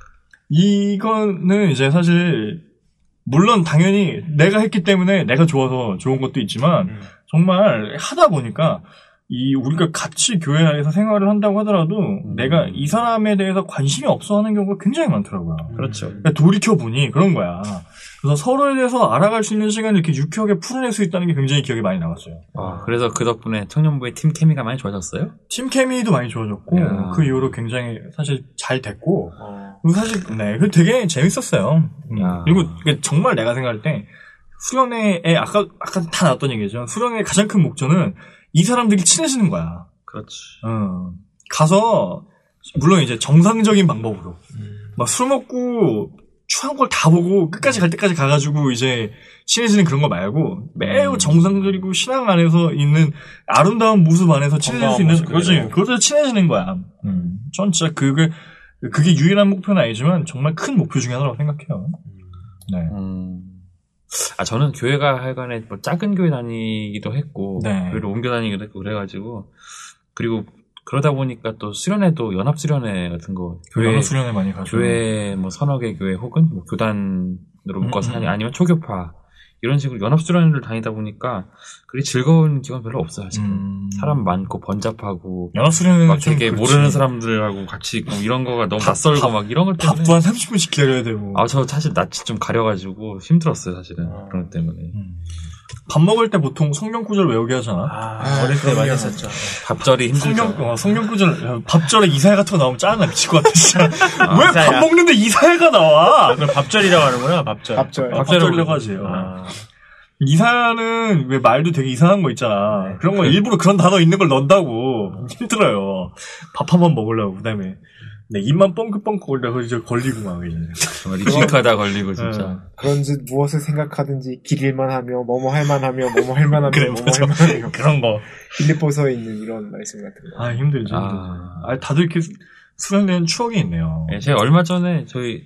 이거는 이제 사실 물론 당연히 내가 했기 때문에 내가 좋아서 좋은 것도 있지만 정말 하다 보니까 우리가 같이 교회 안에서 생활을 한다고 하더라도 내가 이 사람에 대해서 관심이 없어 하는 경우가 굉장히 많더라고요. 그렇죠. 그러니까 돌이켜보니 그런 거야. 그래서 서로에 대해서 알아갈 수 있는 시간을 이렇게 유쾌하게 풀어낼 수 있다는 게 굉장히 기억에 많이 남았어요. 그래서 그 덕분에 청년부의 팀 케미가 많이 좋아졌어요? 팀 케미도 많이 좋아졌고, 야. 그 이후로 굉장히 사실 잘 됐고, 그리고 사실, 네, 그 되게 재밌었어요. 그리고 정말 내가 생각할 때, 수련회에, 아까 다 나왔던 얘기죠. 수련회의 가장 큰 목적은 이 사람들이 친해지는 거야. 그렇지. 가서, 물론 이제 정상적인 방법으로, 막 술 먹고, 추한 걸 다 보고 끝까지 갈 때까지 가가지고 이제 친해지는 그런 거 말고 매우 정상적이고 신앙 안에서 있는 아름다운 모습 안에서 친해질 수 있는 그렇지 그것도 친해지는 거야. 전 진짜 그게 유일한 목표는 아니지만 정말 큰 목표 중에 하나라고 생각해요. 네. 저는 교회가 하여간에 뭐 작은 교회 다니기도 했고 네. 교회를 옮겨 다니기도 했고 그래가지고 그리고 그러다 보니까 또 수련회도 연합 수련회 같은 거 교회 수련회 많이 가죠. 교회 뭐 서너 개 교회 혹은 뭐 교단으로 묶어서 하니 아니면 초교파 이런 식으로 연합 수련회를 다니다 보니까 그게 즐거운 기간 별로 없어요 지금. 사람 많고 번잡하고 연합 수련회는 막 되게 모르는 사람들하고 같이 있고 이런 거가 너무 낯설고 막 이런 것 때문에 밥도 한 30분씩 기다려야 되고. 저 사실 낯이 좀 가려가지고 힘들었어요 사실은 그런 것 때문에. 밥 먹을 때 보통 성경 구절 외우게 하잖아. 어릴 때 많이 했었죠. 밥절이 힘들죠. 성경 구절, 밥절에 이사야 같은 거 나오면 짜증나 미칠 것 같아, 진짜. 왜 밥 먹는데 이사야가 나와? 그걸 밥절이라고 하는구나, 밥절. 밥절이라고 하지. 이사야는 왜 말도 되게 이상한 거 있잖아. 네. 그런 거 일부러 그런 단어 있는 걸 넣는다고. 힘들어요. 밥 한 번 먹으려고, 그 다음에. 네, 입만 뻥긋뻥긋 걸려서 이제 걸리고 막 이제. 리직하다 걸리고 진짜. 그런지 무엇을 생각하든지 길일만 하며 뭐뭐 할만하며 뭐뭐 할만하며 그래, 뭐뭐 할만하며 그런 거. 빌립보서에 있는 이런 말씀 같은 거. 힘들죠. 다들 이렇게 수련된 추억이 있네요. 네, 제가 얼마 전에 저희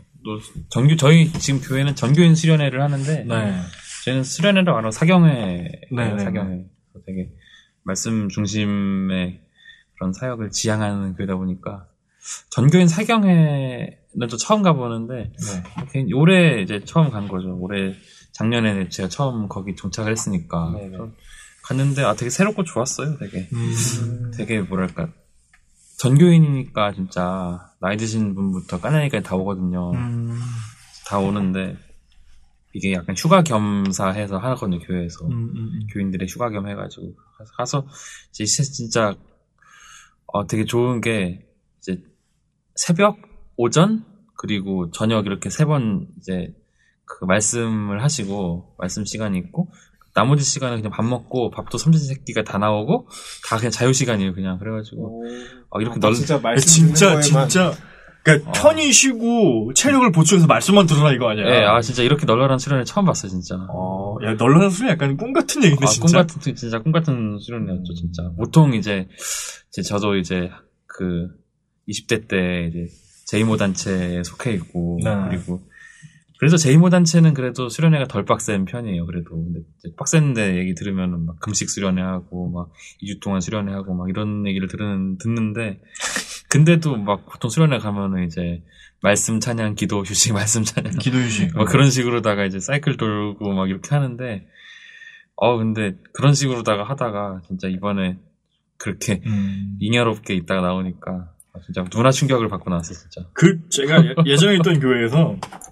지금 교회는 전교인 수련회를 하는데 네. 저희는 수련회라고 안 하고 사경회. 네, 사경회. 되게 말씀 중심의 그런 사역을 지향하는 교회다 보니까 전교인 사경회는 또 처음 가보는데 올해 이제 처음 간 거죠. 올해 작년에 제가 처음 거기 정착을 했으니까 갔는데 되게 새롭고 좋았어요. 되게 뭐랄까 전교인이니까 진짜 나이 드신 분부터 까나니까지 다 오거든요. 다 오는데 이게 약간 휴가 겸사해서 하거든요. 교회에서 교인들의 휴가 겸 해가지고 가서 이제 진짜 되게 좋은 게 이제 새벽, 오전, 그리고 저녁 이렇게 3번 이제 그 말씀을 하시고 말씀 시간이 있고 나머지 시간은 그냥 밥 먹고 밥도 삼시세끼가 다 나오고 다 그냥 자유 시간이에요. 그냥 그래가지고 이렇게 진짜 말씀 진짜 그러니까 편히 쉬고 체력을 보충해서 말씀만 들으라 이거 아니야? 네, 진짜 이렇게 널널한 수련회 처음 봤어요, 진짜. 야, 널널한 수련회 약간 꿈 같은 얘기인데 진짜. 꿈 같은 수련회였죠, 진짜. 보통 이제 저도 이제 그 20대 때 이제 제이모 단체에 속해 있고 그리고 그래서 제이모 단체는 그래도 수련회가 덜 빡센 편이에요. 그래도 근데 이제 빡센데 얘기 들으면은 막 금식 수련회하고 막 2주 동안 수련회하고 막 이런 얘기를 듣는데 근데도 막 보통 수련회 가면은 이제 말씀 찬양 기도 휴식 말씀 찬양 기도 휴식 막 그런 식으로다가 이제 사이클 돌고 막 이렇게 하는데 근데 그런 식으로다가 하다가 진짜 이번에 그렇게 잉여롭게 있다가 나오니까 진짜 문화 충격을 받고 나왔어요, 진짜. 제가 예전에 있던 교회에서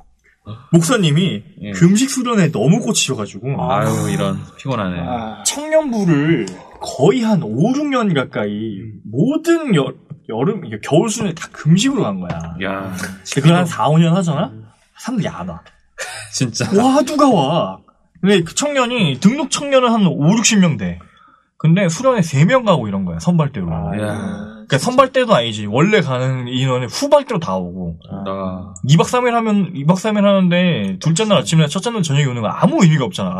목사님이 예. 금식 수련에 너무 꽂히셔가지고 아유, 이런, 피곤하네. 청년부를 거의 한 5, 6년 가까이 모든 여름, 겨울 수련에 다 금식으로 간 거야. 야, 그걸 한 4, 5년 하잖아? 사람들이 안 와. 진짜. 와, 누가 와? 근데 그 청년이, 등록 청년은 한 5, 60명 돼. 근데 수련회 3명 가고 이런 거야, 선발대로. 야, 그러니까 선발대도 아니지. 원래 가는 인원에 후발대로 다 오고. 나. 2박 3일 하는데, 둘째 날 아침이나 첫째 날 저녁에 오는 거 아무 의미가 없잖아.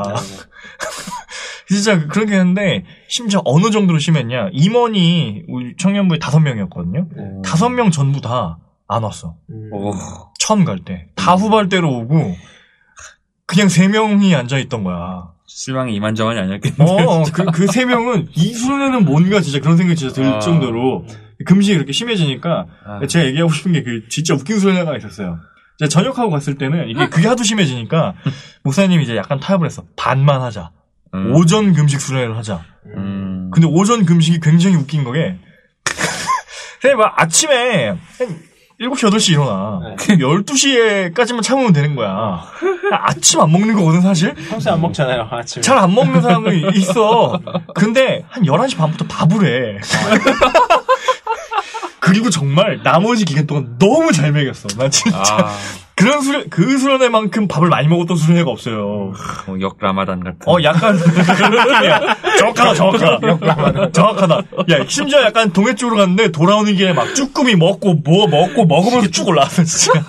진짜 그렇게 했는데, 심지어 어느 정도로 심했냐. 임원이 우리 청년부에 5명이었거든요. 5명 전부 다 안 왔어. 오. 처음 갈 때. 다 후발대로 오고, 그냥 3명이 앉아있던 거야. 실망이 이만저만이 아니었겠네. 그 3명은 이 수련회는 뭔가 진짜 그런 생각이 진짜 들 정도로 금식이 그렇게 심해지니까 제가 얘기하고 싶은 게 그 진짜 웃긴 수련회가 있었어요. 제가 전역하고 갔을 때는 그게 하도 심해지니까 목사님이 이제 약간 타협을 했어. 반만 하자. 오전 금식 수련회를 하자. 근데 오전 금식이 굉장히 웃긴 거게 그냥 막 아침에 한 7시, 8시 일어나. 12시에까지만 참으면 되는 거야. 아침 안 먹는 거거든, 사실? 평소에 안 먹잖아요, 아침에. 잘 안 먹는 사람이 있어. 근데 한 11시 반부터 밥을 해. 그리고 정말 나머지 기간 동안 너무 잘 먹였어. 난 진짜. 그 수련회만큼 밥을 많이 먹었던 수련회가 없어요. 역 라마단 같은. 약간. 정확하다. 정확하다. 야, 심지어 약간 동해 쪽으로 갔는데 돌아오는 길에 막 쭈꾸미 먹고 먹으면서 쭉 올라왔어, 진짜.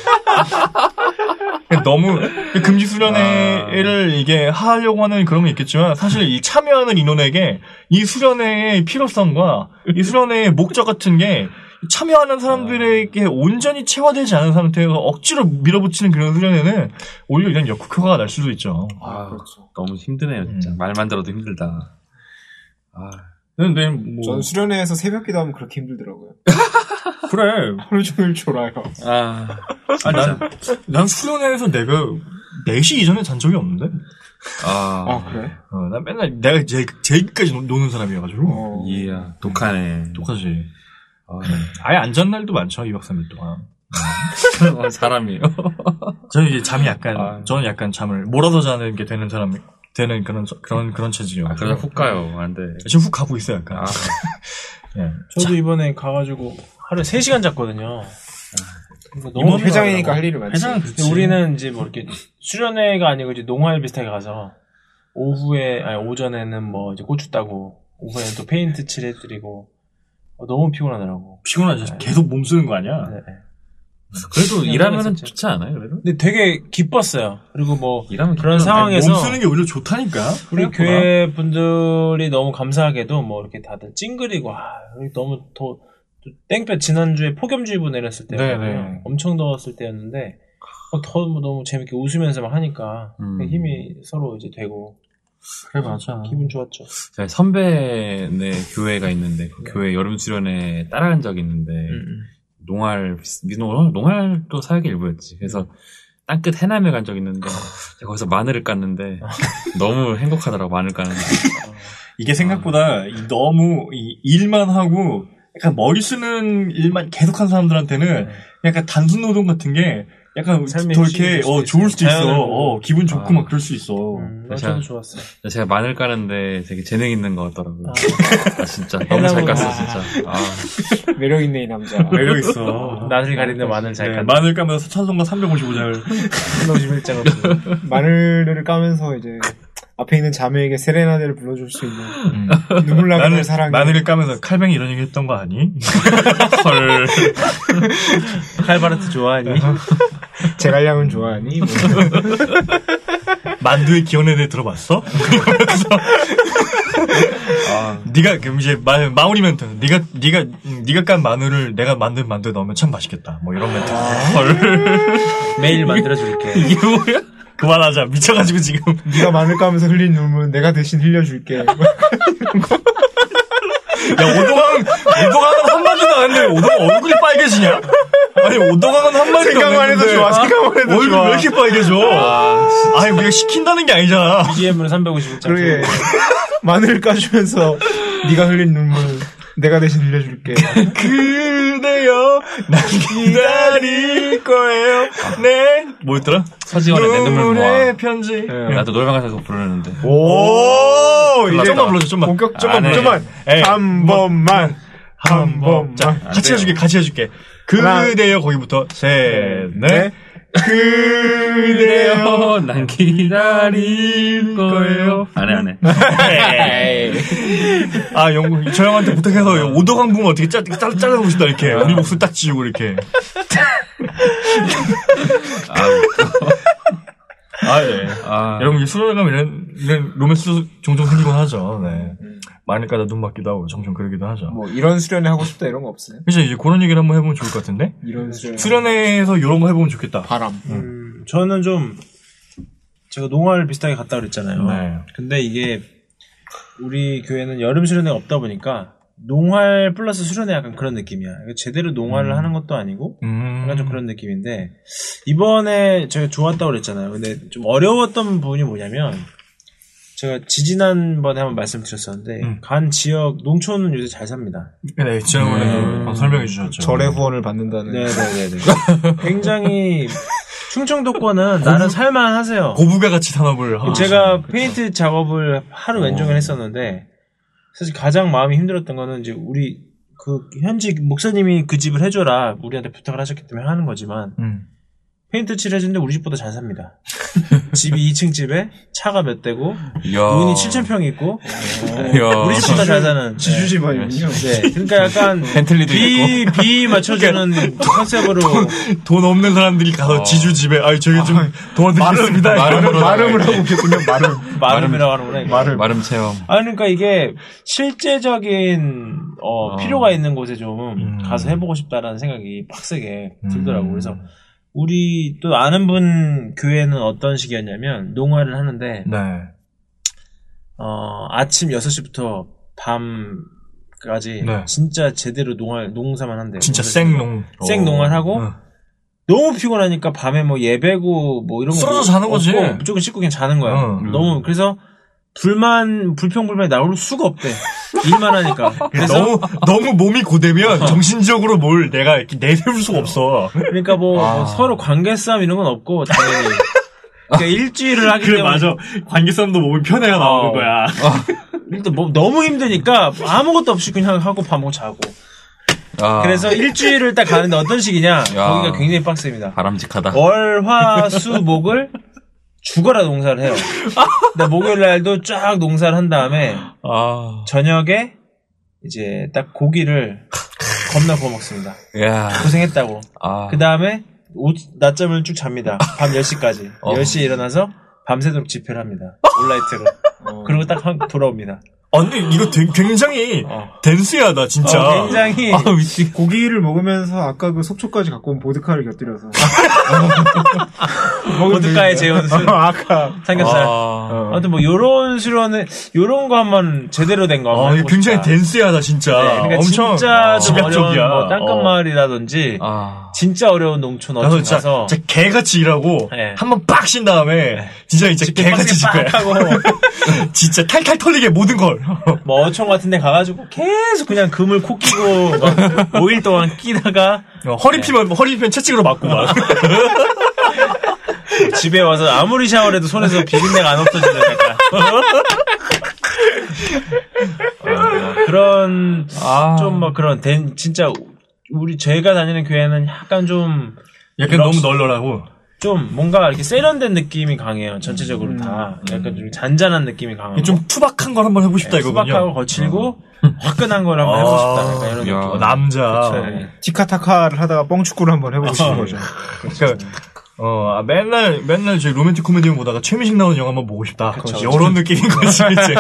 너무, 금식 수련회를 이게 하려고 하는 그런 게 있겠지만, 사실 이 참여하는 인원에게 이 수련회의 필요성과 이 수련회의 목적 같은 게 참여하는 사람들에게 온전히 체화되지 않은 상태에서 억지로 밀어붙이는 그런 수련회는 오히려 이런 역효과가 날 수도 있죠. 그렇죠. 너무 힘드네요, 진짜. 말만 들어도 힘들다. 근데 전 수련회에서 새벽 기도하면 그렇게 힘들더라고요. 그래. 하루 종일 졸아요. 난 수련회에서 내가 4시 이전에 잔 적이 없는데? 그래? 난 맨날 내가 제일까지 노는 사람이어가지고. 이야, 독하네. 독하지. 아예 안 잔 날도 많죠, 2박 3일 동안. 사람이에요. 저는 이제 저는 약간 잠을 몰아서 자는 게 되는 그런 체질이요. 그러다 훅 가요. 안 돼. 지금 훅 가고 있어요, 약간. 네. 저도 이번에 가가지고 하루에 3시간 잤거든요. 너무 회장이니까 할 일이 많지. 우리는 이제 뭐 이렇게 수련회가 아니고 이제 농활 비슷하게 가서 오전에는 뭐 이제 고추 따고 오후에는 또 페인트 칠해드리고 너무 피곤하더라고. 피곤하지. 네. 계속 몸 쓰는 거 아니야? 네. 그래도 일하면은 좋지 않아요, 그래도? 근데 되게 기뻤어요. 그리고 뭐 일하면 그런 상황에서 몸 쓰는 게 오히려 좋다니까. 우리 교회 분들이 너무 감사하게도 뭐 이렇게 다들 찡그리고 너무 땡볕 지난주에 폭염주의보 내렸을 때였거든요. 엄청 더웠을 때였는데 너무 재밌게 웃으면서 막 하니까 힘이 서로 이제 되고. 그래, 맞아. 기분 좋았죠. 제가 선배네 교회가 있는데 그 교회 여름 수련회 따라간 적이 있는데 농활도 사역의 일부였지. 그래서 땅끝 해남에 간 적이 있는데 거기서 마늘을 깠는데 너무 행복하더라고, 마늘 까는 게. 이게 생각보다 너무 일만 하고 약간 머리 쓰는 일만 계속한 사람들한테는 약간 단순 노동 같은 게 약간 더 이렇게 좋을 수도 있어. 기분 좋고 막 그럴 수 있어. 저도 좋았어요. 제가 마늘 까는데 되게 재능 있는 것 같더라고요. 진짜 너무 잘 깠어, 진짜. 매력 있네, 이 남자. 매력 있어. 낯을 가리는 마늘 잘 깠네. 마늘 까면서 찬송가 355장을 351장을 마늘을 까면서 이제 앞에 있는 자매에게 세레나데를 불러줄 수 있는 눈물 나는 사랑이. 마늘을 까면서 칼뱅이 이런 얘기 했던 거 아니? 헐. 칼바르트 좋아하니? 제갈량은 좋아하니? 뭐. 만두의 기원에 대해 들어봤어? 네가 그럼 이제 마무리 멘트. 네가 깐 마늘을 내가 만든 만두에 넣으면 참 맛있겠다. 뭐 이런 멘트. 헐. 매일 만들어줄게. 이게 뭐야? 그만하자. 미쳐가지고 지금. 네가 마늘 까면서 흘린 눈물 내가 대신 흘려줄게. 야, 오동강은 한마디도 안 했는데 오동강 얼굴이 빨개지냐? 아니, 오동강은 한마디도 안 했는데. 생각만 해도 좋아. 얼굴이 왜 이렇게 빨개져? 아니, 우리가 시킨다는 게 아니잖아. BGM으로 350장. 그래. 마늘 까주면서 네가 흘린 눈물 내가 대신 흘려줄게. 그대여 난 기다릴 거예요. 네. 뭐였더라? 서지원의 내 눈물 모아. 편지. 나도 노래방 가서 부르는데. 오, 이제 좀만 불러줘, 좀만. 본격, 좀만. 한 번만. 자, 같이 해줄게. 그대여, 거기부터. 셋, 넷. 그대여, 난 기다릴 거예요. 안 해. 저 형한테 부탁해서 오도강 부분 어떻게 잘라보고 싶다, 이렇게. 우리 목소리 딱 지우고, 이렇게. 네. 여러분, 수련회 가면 이런 로맨스 종종 생기곤 하죠. 네. 많이 까다 눈 맞기도 하고, 종종 그러기도 하죠. 뭐, 이런 수련회 하고 싶다, 이런 거 없어요? 그죠, 이제 그런 얘기를 한번 해보면 좋을 것 같은데? 이런 수련회. 수련회에서 이런 거 해보면 좋겠다. 바람. 저는 좀, 제가 농활 비슷하게 갔다 그랬잖아요. 네. 근데 이게, 우리 교회는 여름 수련회가 없다 보니까, 농활 플러스 수련회 약간 그런 느낌이야. 제대로 농활을 하는 것도 아니고, 약간 좀 그런 느낌인데, 이번에 제가 좋았다고 그랬잖아요. 근데 좀 어려웠던 부분이 뭐냐면, 제가 지지난번에 한번 말씀드렸었는데, 간 지역, 농촌은 요새 잘 삽니다. 네, 지난번에 설명해 주셨죠. 절의 후원을 받는다는. 네네네. 굉장히, 충청도권은 나는 살만하세요. 고부가 같이 산업을 하고. 제가 페인트 작업을 하루 왼종일 했었는데, 사실 가장 마음이 힘들었던 거는 이제 우리 현직 목사님이 그 집을 해줘라 우리한테 부탁을 하셨기 때문에 하는 거지만 페인트 칠 해주는데 우리 집보다 잘 삽니다. 집이 2층 집에 차가 몇 대고 논이 7,000평 있고 우리 집보다 잘 사는 지주집 아니군요. 네, 그러니까 약간 벤틀리도 있고 비 맞춰주는 컨셉으로 돈 없는 사람들이 가서 지주 집에 저희 좀 도와드리겠습니다. 마름을 하고 계군요. 마름이라고 하는구나. 마름 체험. 그러니까 이게 실제적인 필요가 있는 곳에 좀 가서 해보고 싶다라는 생각이 빡세게 들더라고. 그래서 우리 또 아는 분 교회는 어떤 식이었냐면 농활을 하는데 네. 아침 6시부터 밤까지 네. 진짜 제대로 농사만 한대요. 진짜 생농을 하고 너무 피곤하니까 밤에 뭐 예배고 뭐 이런 거 쓰러져 자는 거지. 무조건 씻고 그냥 자는 거야. 너무 그래서 불평불만이 나올 수가 없대. 일만 하니까. 그래서 너무 몸이 고되면 정신적으로 뭘 내가 이렇게 내세울 수가 없어. 그러니까 서로 관계 싸움 이런 건 없고 당연히. 그러니까 일주일을 하기 때문에. 맞아. 관계 싸움도 몸이 편해야 나오는 거야. 일단 너무 힘드니까 아무것도 없이 그냥 하고 밥 먹고 자고. 그래서 일주일을 딱 가는데 어떤 식이냐? 거기가 굉장히 빡셉니다. 바람직하다. 월, 화, 수, 목을 죽어라 농사를 해요. 근데 목요일 날도 쫙 농사를 한 다음에 저녁에 이제 딱 고기를 겁나 구워 먹습니다. 고생했다고. 그 다음에 낮잠을 쭉 잡니다. 밤 10시까지. 10시에 일어나서 밤새도록 집회를 합니다. 온라이트로. 그리고 딱 돌아옵니다. 근데 이거 굉장히 댄스야다 진짜. 굉장히 고기를 먹으면서 아까 그 속초까지 갖고 온 보드카를 곁들여서 보드카의 재현수 아까 삼겹살. 아무튼 뭐 요런 수련은 요런 거 한번 제대로 된 거 한번 해보고 굉장히 싶다. 댄스야다 진짜. 네, 그러니까 엄청 진짜 집약적이야. 어려운 땅끝 마을이라든지 진짜 어려운 농촌 어디 가서 진짜 개같이 일하고 네. 한번 빡 신 다음에 진짜 개같이 집회 하고 진짜 탈탈 털리게 모든 걸. 뭐 어촌 같은 데 가가지고 계속 그냥 그물 코 끼고 막 5일 동안 끼다가 허리 피면 채찍으로 맞고 막. 집에 와서 아무리 샤워를 해도 손에서 비린내가 안 없어지는 약간 그런 좀 막 그런 진짜 제가 다니는 교회는 약간 너무 널널하고 좀 뭔가 이렇게 세련된 느낌이 강해요. 전체적으로 다 약간 좀 잔잔한 느낌이 강하고 좀 투박한 걸 한번 해보고 싶다 이거군요. 투박하고 거칠고 화끈한 걸 한번 해보고 싶다. 약간 이런 느낌. 남자. 그렇죠. 티카타카를 하다가 뻥축구를 한번 해보고 싶은 거죠. 그러니까 맨날 저희 로맨틱 코미디만 보다가 최민식 나오는 영화 한번 보고 싶다. 이런 느낌인 거지 이제.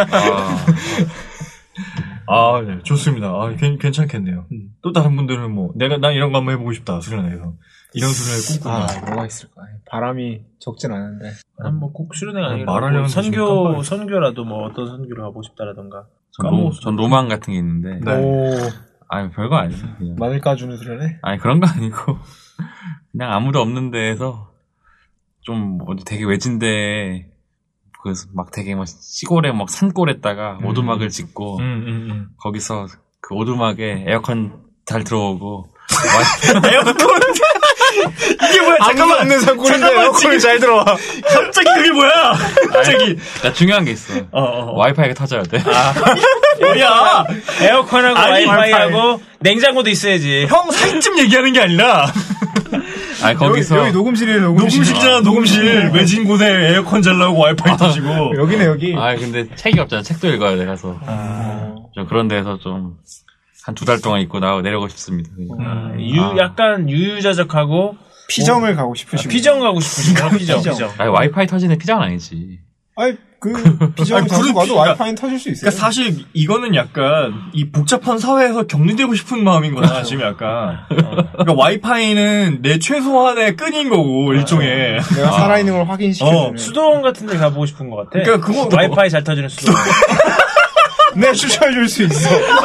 네, 좋습니다. 괜찮겠네요. 또 다른 분들은 난 이런 거 한번 해보고 싶다, 수련회에서. 이런 수련회 꿈꾸고. 뭐가 있을까? 바람이 적진 않은데. 뭐 꼭 수련회가 아니라 선교라도 뭐 어떤 선교를 하고 싶다라던가. 전 로망 같은 게 있는데. 별거 아니에요. 그냥. 마늘 까주는 수련회? 그런 거 아니고. 그냥 아무도 없는 데에서 좀 되게 외진데 그래서 막 되게 시골에 산골에다가 오두막을 짓고 거기서 그 오두막에 에어컨 잘 들어오고 에어컨. 이게 뭐야? 잠깐만. 없는 상권인데 에어컨이 잘 들어와. 갑자기 그게 뭐야? 갑자기. 나 중요한 게 있어. 와이파이가 터져야 돼. 뭐야? 에어컨하고 와이파이하고 냉장고도 있어야지. 형 사이쯤 얘기하는 게 아니라. 아니, 거기서. 여기 녹음실이에요, 녹음실이잖아, 녹음실. 외진 곳에 에어컨 잘 나오고 와이파이 터지고. 여기네, 여기. 아, 근데 책이 없잖아. 책도 읽어야 돼, 가서. 좀 그런 데서 좀, 한 2달 동안 있고 내려오고 싶습니다. 약간 유유자적하고. 피정을 가고 싶으시고. 피정 가고 싶으시구나, 피정. 아니, 와이파이 터지는 피정은 아니지. 아니, 피정을 자주 가도 와이파이는 터질 수 있어요. 그러니까 사실 이거는 약간 이 복잡한 사회에서 격리되고 싶은 마음인 거야, 지금 약간. 그러니까 와이파이는 내 최소한의 끈인 거고, 일종의. 내가 살아있는 걸 확인시켜주는. 수도원 같은 데 가보고 싶은 것 같아. 그러니까 그거 와이파이 잘 터지는 수도원. 내가 추천해줄 수 있어.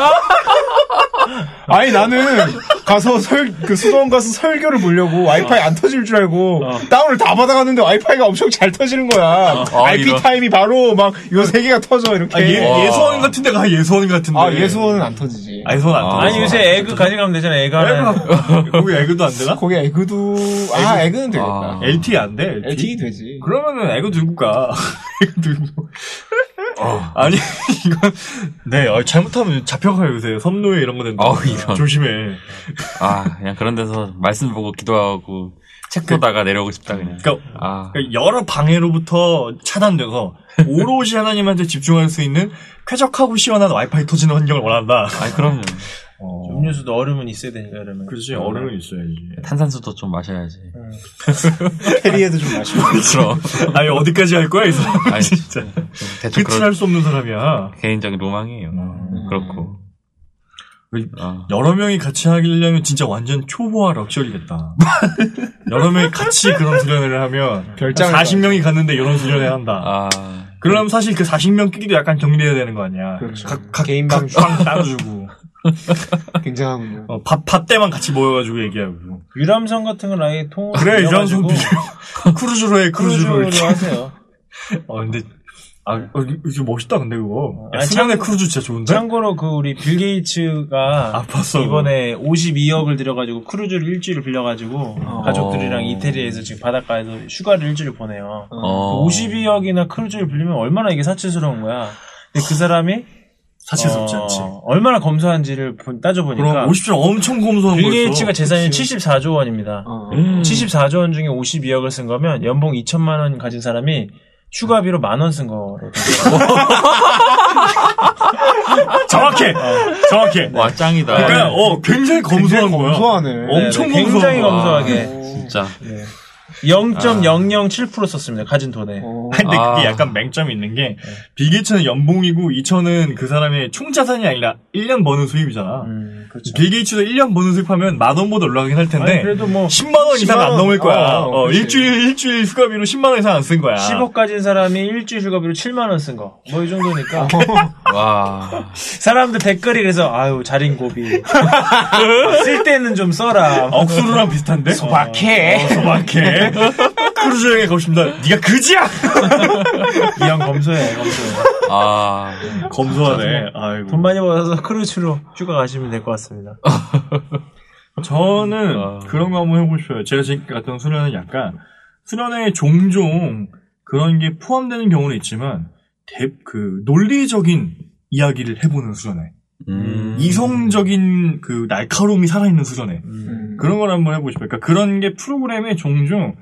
아니, 나는 가서 수도원 가서 설교를 보려고 와이파이 안 터질 줄 알고 다운을 다 받아갔는데 와이파이가 엄청 잘 터지는 거야. IP 타임이 바로 막 이거 3개가 터져, 이렇게. 예수원 같은 데 가, 예수원 같은 데. 예수원은 안 터지지. 예수원 안 터져. 아니, 요새 에그 가져가면 되잖아, 에그 하나. 거기 에그도 안 되나? 거기 에그도, 에그는 되겠다. LTE 안 돼? LTE 되지. 그러면은 에그 들고 가. 에그 들고. 아니, 이건, 네, 잘못하면 잡혀가요, 요새. 섬노예 이런 거 된다. 이런. 조심해. 그냥 그런 데서 말씀 보고 기도하고, 책 보다가 내려오고 싶다, 그냥. 그러니까 여러 방해로부터 차단돼서, 오롯이 하나님한테 집중할 수 있는 쾌적하고 시원한 와이파이 터지는 환경을 원한다. 그럼요. 음료수도 얼음은 있어야 되니까, 그러면. 그렇지, 얼음은 있어야지. 탄산수도 좀 마셔야지. 페리에도 좀 마시고. 그럼. 아니, 어디까지 할 거야, 이 사람. 아니, 진짜. 대충 끝을 할 수 없는 사람이야. 개인적인 로망이에요. 그렇고. 여러 명이 같이 하려면 진짜 완전 초보화 럭셔리겠다. 여러 명이 같이 그런 수련회를 하면 40명이 갔는데 이런 수련회 한다. 그러면 사실 그 40명끼리도 약간 격리해야 되는 거 아니야. 그렇죠. 각 개인 방빵 따주고. 굉장하군요. 밥 때만 같이 모여가지고 얘기하고. 유람선 같은 건 아예 통으로. 그래, 유람선 크루즈로 해, 크루즈로 하세요. 근데 이거 멋있다, 근데 그거. 수련회 크루즈 진짜 좋은데? 참고로 우리 빌 게이츠가 이번에 52억을 들여가지고 크루즈를 일주일 빌려가지고 가족들이랑 이태리에서 지금 바닷가에서 휴가를 일주일 보내요. 52억이나 크루즈를 빌리면 얼마나 이게 사치스러운 거야. 근데 그 사람이 사치스럽지 않지. 얼마나 검소한지를 따져보니까. 그럼 50조 엄청 검소한 거였어. 빌 게이츠가 재산이 74조 원입니다. 74조 원 중에 52억을 쓴 거면 연봉 2천만 원 가진 사람이 휴가비로 10,000원 쓴 거로. 정확해. 와, 짱이다. 그러니까 굉장히 검소한 거야. 검소하네. 엄청 네, 굉장히 검소하게. 진짜. 네. 0.007% 썼습니다. 가진 돈에. 근데 그게 약간 맹점이 있는 게 빌 게이츠는 연봉이고 2천은 그 사람의 총 자산이 아니라 1년 버는 수입이잖아. 그렇죠. 빌 게이츠도 1년 버는 수입하면 10,000원보다 올라가긴 할 텐데. 아니, 그래도 뭐 10만 원 이상 안 넘을 거야. 그렇지. 일주일 휴가비로 10만 원 이상 안 쓴 거야. 10억 가진 사람이 일주일 휴가비로 7만 원 쓴 거. 뭐 이 정도니까. 와. 사람들 댓글이 그래서 자린고비. 쓸 때는 좀 써라. 억수로랑 비슷한데? 소박해. 소박해. 크루즈 여행에 가고 싶습니다. 네가 그지야! 이 형 검소해. 검소하네. 아이고. 돈 많이 벌어서 크루즈로 휴가 가시면 될 것 같습니다. 저는 그런 거 한번 해보고 싶어요. 제가 지금 갔던 수련은 약간 수련회에 종종 그런 게 포함되는 경우는 있지만 논리적인 이야기를 해보는 수련회. 이성적인 날카로움이 살아있는 수련회. 그런 걸 한번 해보고 싶어요. 그러니까 그런 게 프로그램에 종종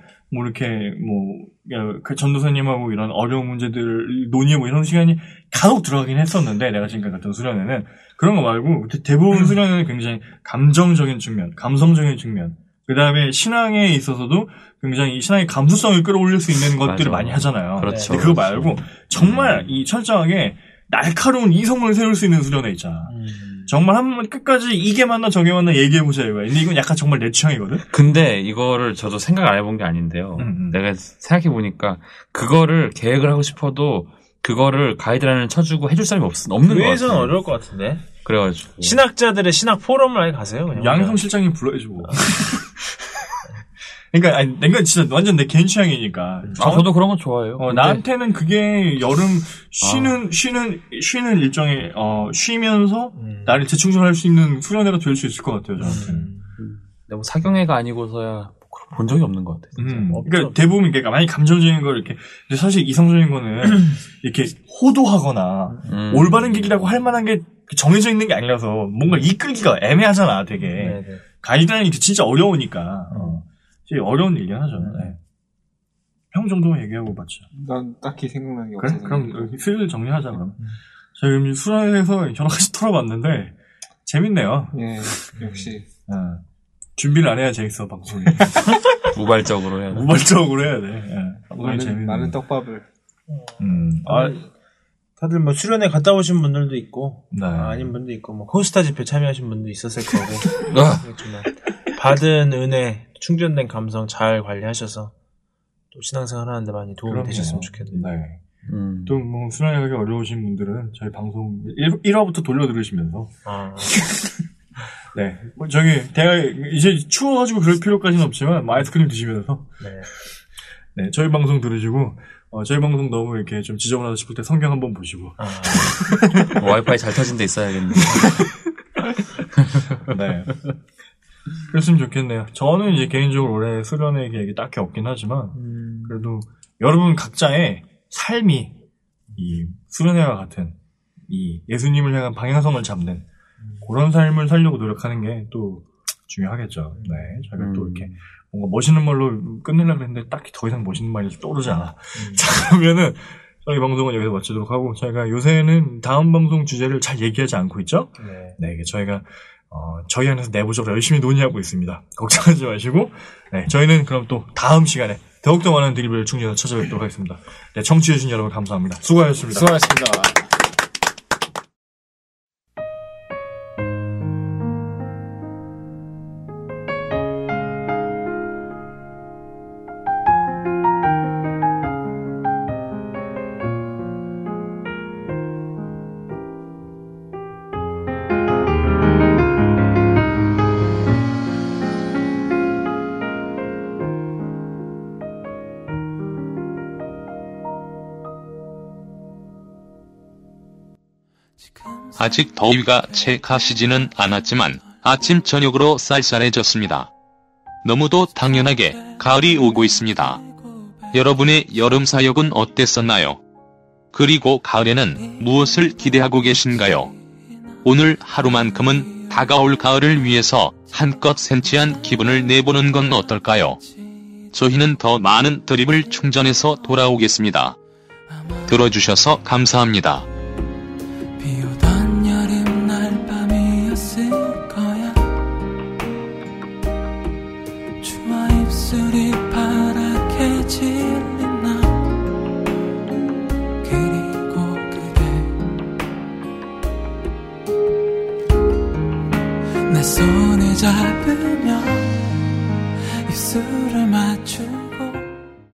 전도사님하고 이런 어려운 문제들 논의하고 이런 시간이 간혹 들어가긴 했었는데, 내가 지금까지 갔던 수련회는 그런 거 말고 대부분 수련회는 굉장히 감정적인 측면, 감성적인 측면, 그 다음에 신앙에 있어서도 굉장히 신앙의 감수성을 끌어올릴 수 있는 것들을 많이 하잖아요. 그렇죠. 근데 그거 말고 정말 이 철저하게 날카로운 이성을 세울 수 있는 수련회 있잖아. 정말 한번 끝까지 이게 맞나 저게 맞나 얘기해보자 이거야. 근데 이건 약간 정말 내 취향이거든? 근데 이거를 저도 생각 안 해본 게 아닌데요. 내가 생각해보니까 그거를 계획을 하고 싶어도 그거를 가이드라인을 쳐주고 해줄 사람이 없는 것 같아요. 교회에서는 어려울 것 같은데. 그래가지고. 신학자들의 신학 포럼을 아예 가세요. 그냥. 양성 실장님 불러야지 뭐. 그러니까 내가 진짜 완전 내 개인 취향이니까. 저도 그런 건 좋아해요. 나한테는 그게 여름 쉬는 일정에 쉬면서 나를 재충전할 수 있는 수련회가 될 수 있을 것 같아요. 저한테는. 근데 뭐 사경애가 아니고서야 본 적이 없는 것 같아. 그러니까 대부분 그러니까 많이 감정적인 걸 이렇게 근데 사실 이성적인 거는 이렇게 호도하거나 올바른 길이라고 할 만한 게 정해져 있는 게 아니라서 뭔가 이끌기가 애매하잖아, 되게. 네네. 가이드라인이 진짜 어려우니까. 진짜 어려운 일이긴 하죠. 네. 형 정도만 얘기하고 맞죠. 난 딱히 생각나는 게 그래? 없어서. 그럼 슬슬 정리하자, 그럼. 저희 지금 수련회에서 여러 가지 털어봤는데, 재밌네요. 예, 역시. 준비를 안 해야 재밌어, 방송이. 우발적으로 해야 돼. 우발적으로 해야 돼. 예. 많은 떡밥을. 다들 뭐 수련회 갔다 오신 분들도 있고, 네. 아닌 분도 있고, 뭐 코스타 집회 참여하신 분도 있었을 거고, 그렇지만 받은 은혜, 충전된 감성 잘 관리하셔서 또 신앙생활 하는데 많이 도움이 되셨으면 좋겠네요. 네. 또 뭐 수련회 가기 어려우신 분들은 저희 방송 1화부터 돌려 들으시면서 네. 뭐 저기 이제 추워가지고 그럴 필요까지는 없지만 아이스크림 드시면서 네. 저희 방송 들으시고 저희 방송 너무 이렇게 좀 지저분하다 싶을 때 성경 한번 보시고 와이파이 잘 터진 데 있어야겠네. 네. 그랬으면 좋겠네요. 저는 이제 개인적으로 올해 수련회 계획이 딱히 없긴 하지만 그래도 여러분 각자의 삶이 이 수련회와 같은 이 예수님을 향한 방향성을 잡는 그런 삶을 살려고 노력하는 게 또 중요하겠죠. 네. 저희가 또 이렇게 뭔가 멋있는 말로 끝내려고 했는데 딱히 더 이상 멋있는 말이 떠오르지 않아. 자, 그러면은 저희 방송은 여기서 마치도록 하고 저희가 요새는 다음 방송 주제를 잘 얘기하지 않고 있죠? 네. 저희가 저희 안에서 내부적으로 열심히 논의하고 있습니다. 걱정하지 마시고 네, 저희는 그럼 또 다음 시간에 더욱더 많은 드리블 충전해서 찾아뵙도록 하겠습니다. 네, 청취해주신 여러분 감사합니다. 수고하셨습니다. 수고하셨습니다. 아직 더위가 채 가시지는 않았지만 아침 저녁으로 쌀쌀해졌습니다. 너무도 당연하게 가을이 오고 있습니다. 여러분의 여름 사역은 어땠었나요? 그리고 가을에는 무엇을 기대하고 계신가요? 오늘 하루만큼은 다가올 가을을 위해서 한껏 센치한 기분을 내보는 건 어떨까요? 저희는 더 많은 드립을 충전해서 돌아오겠습니다. 들어주셔서 감사합니다. 비오던 여름날 밤이었을 거야. 추워 입술이 파랗게 질린 날, 그리고 그대 내 손을 잡으며 입술을 맞추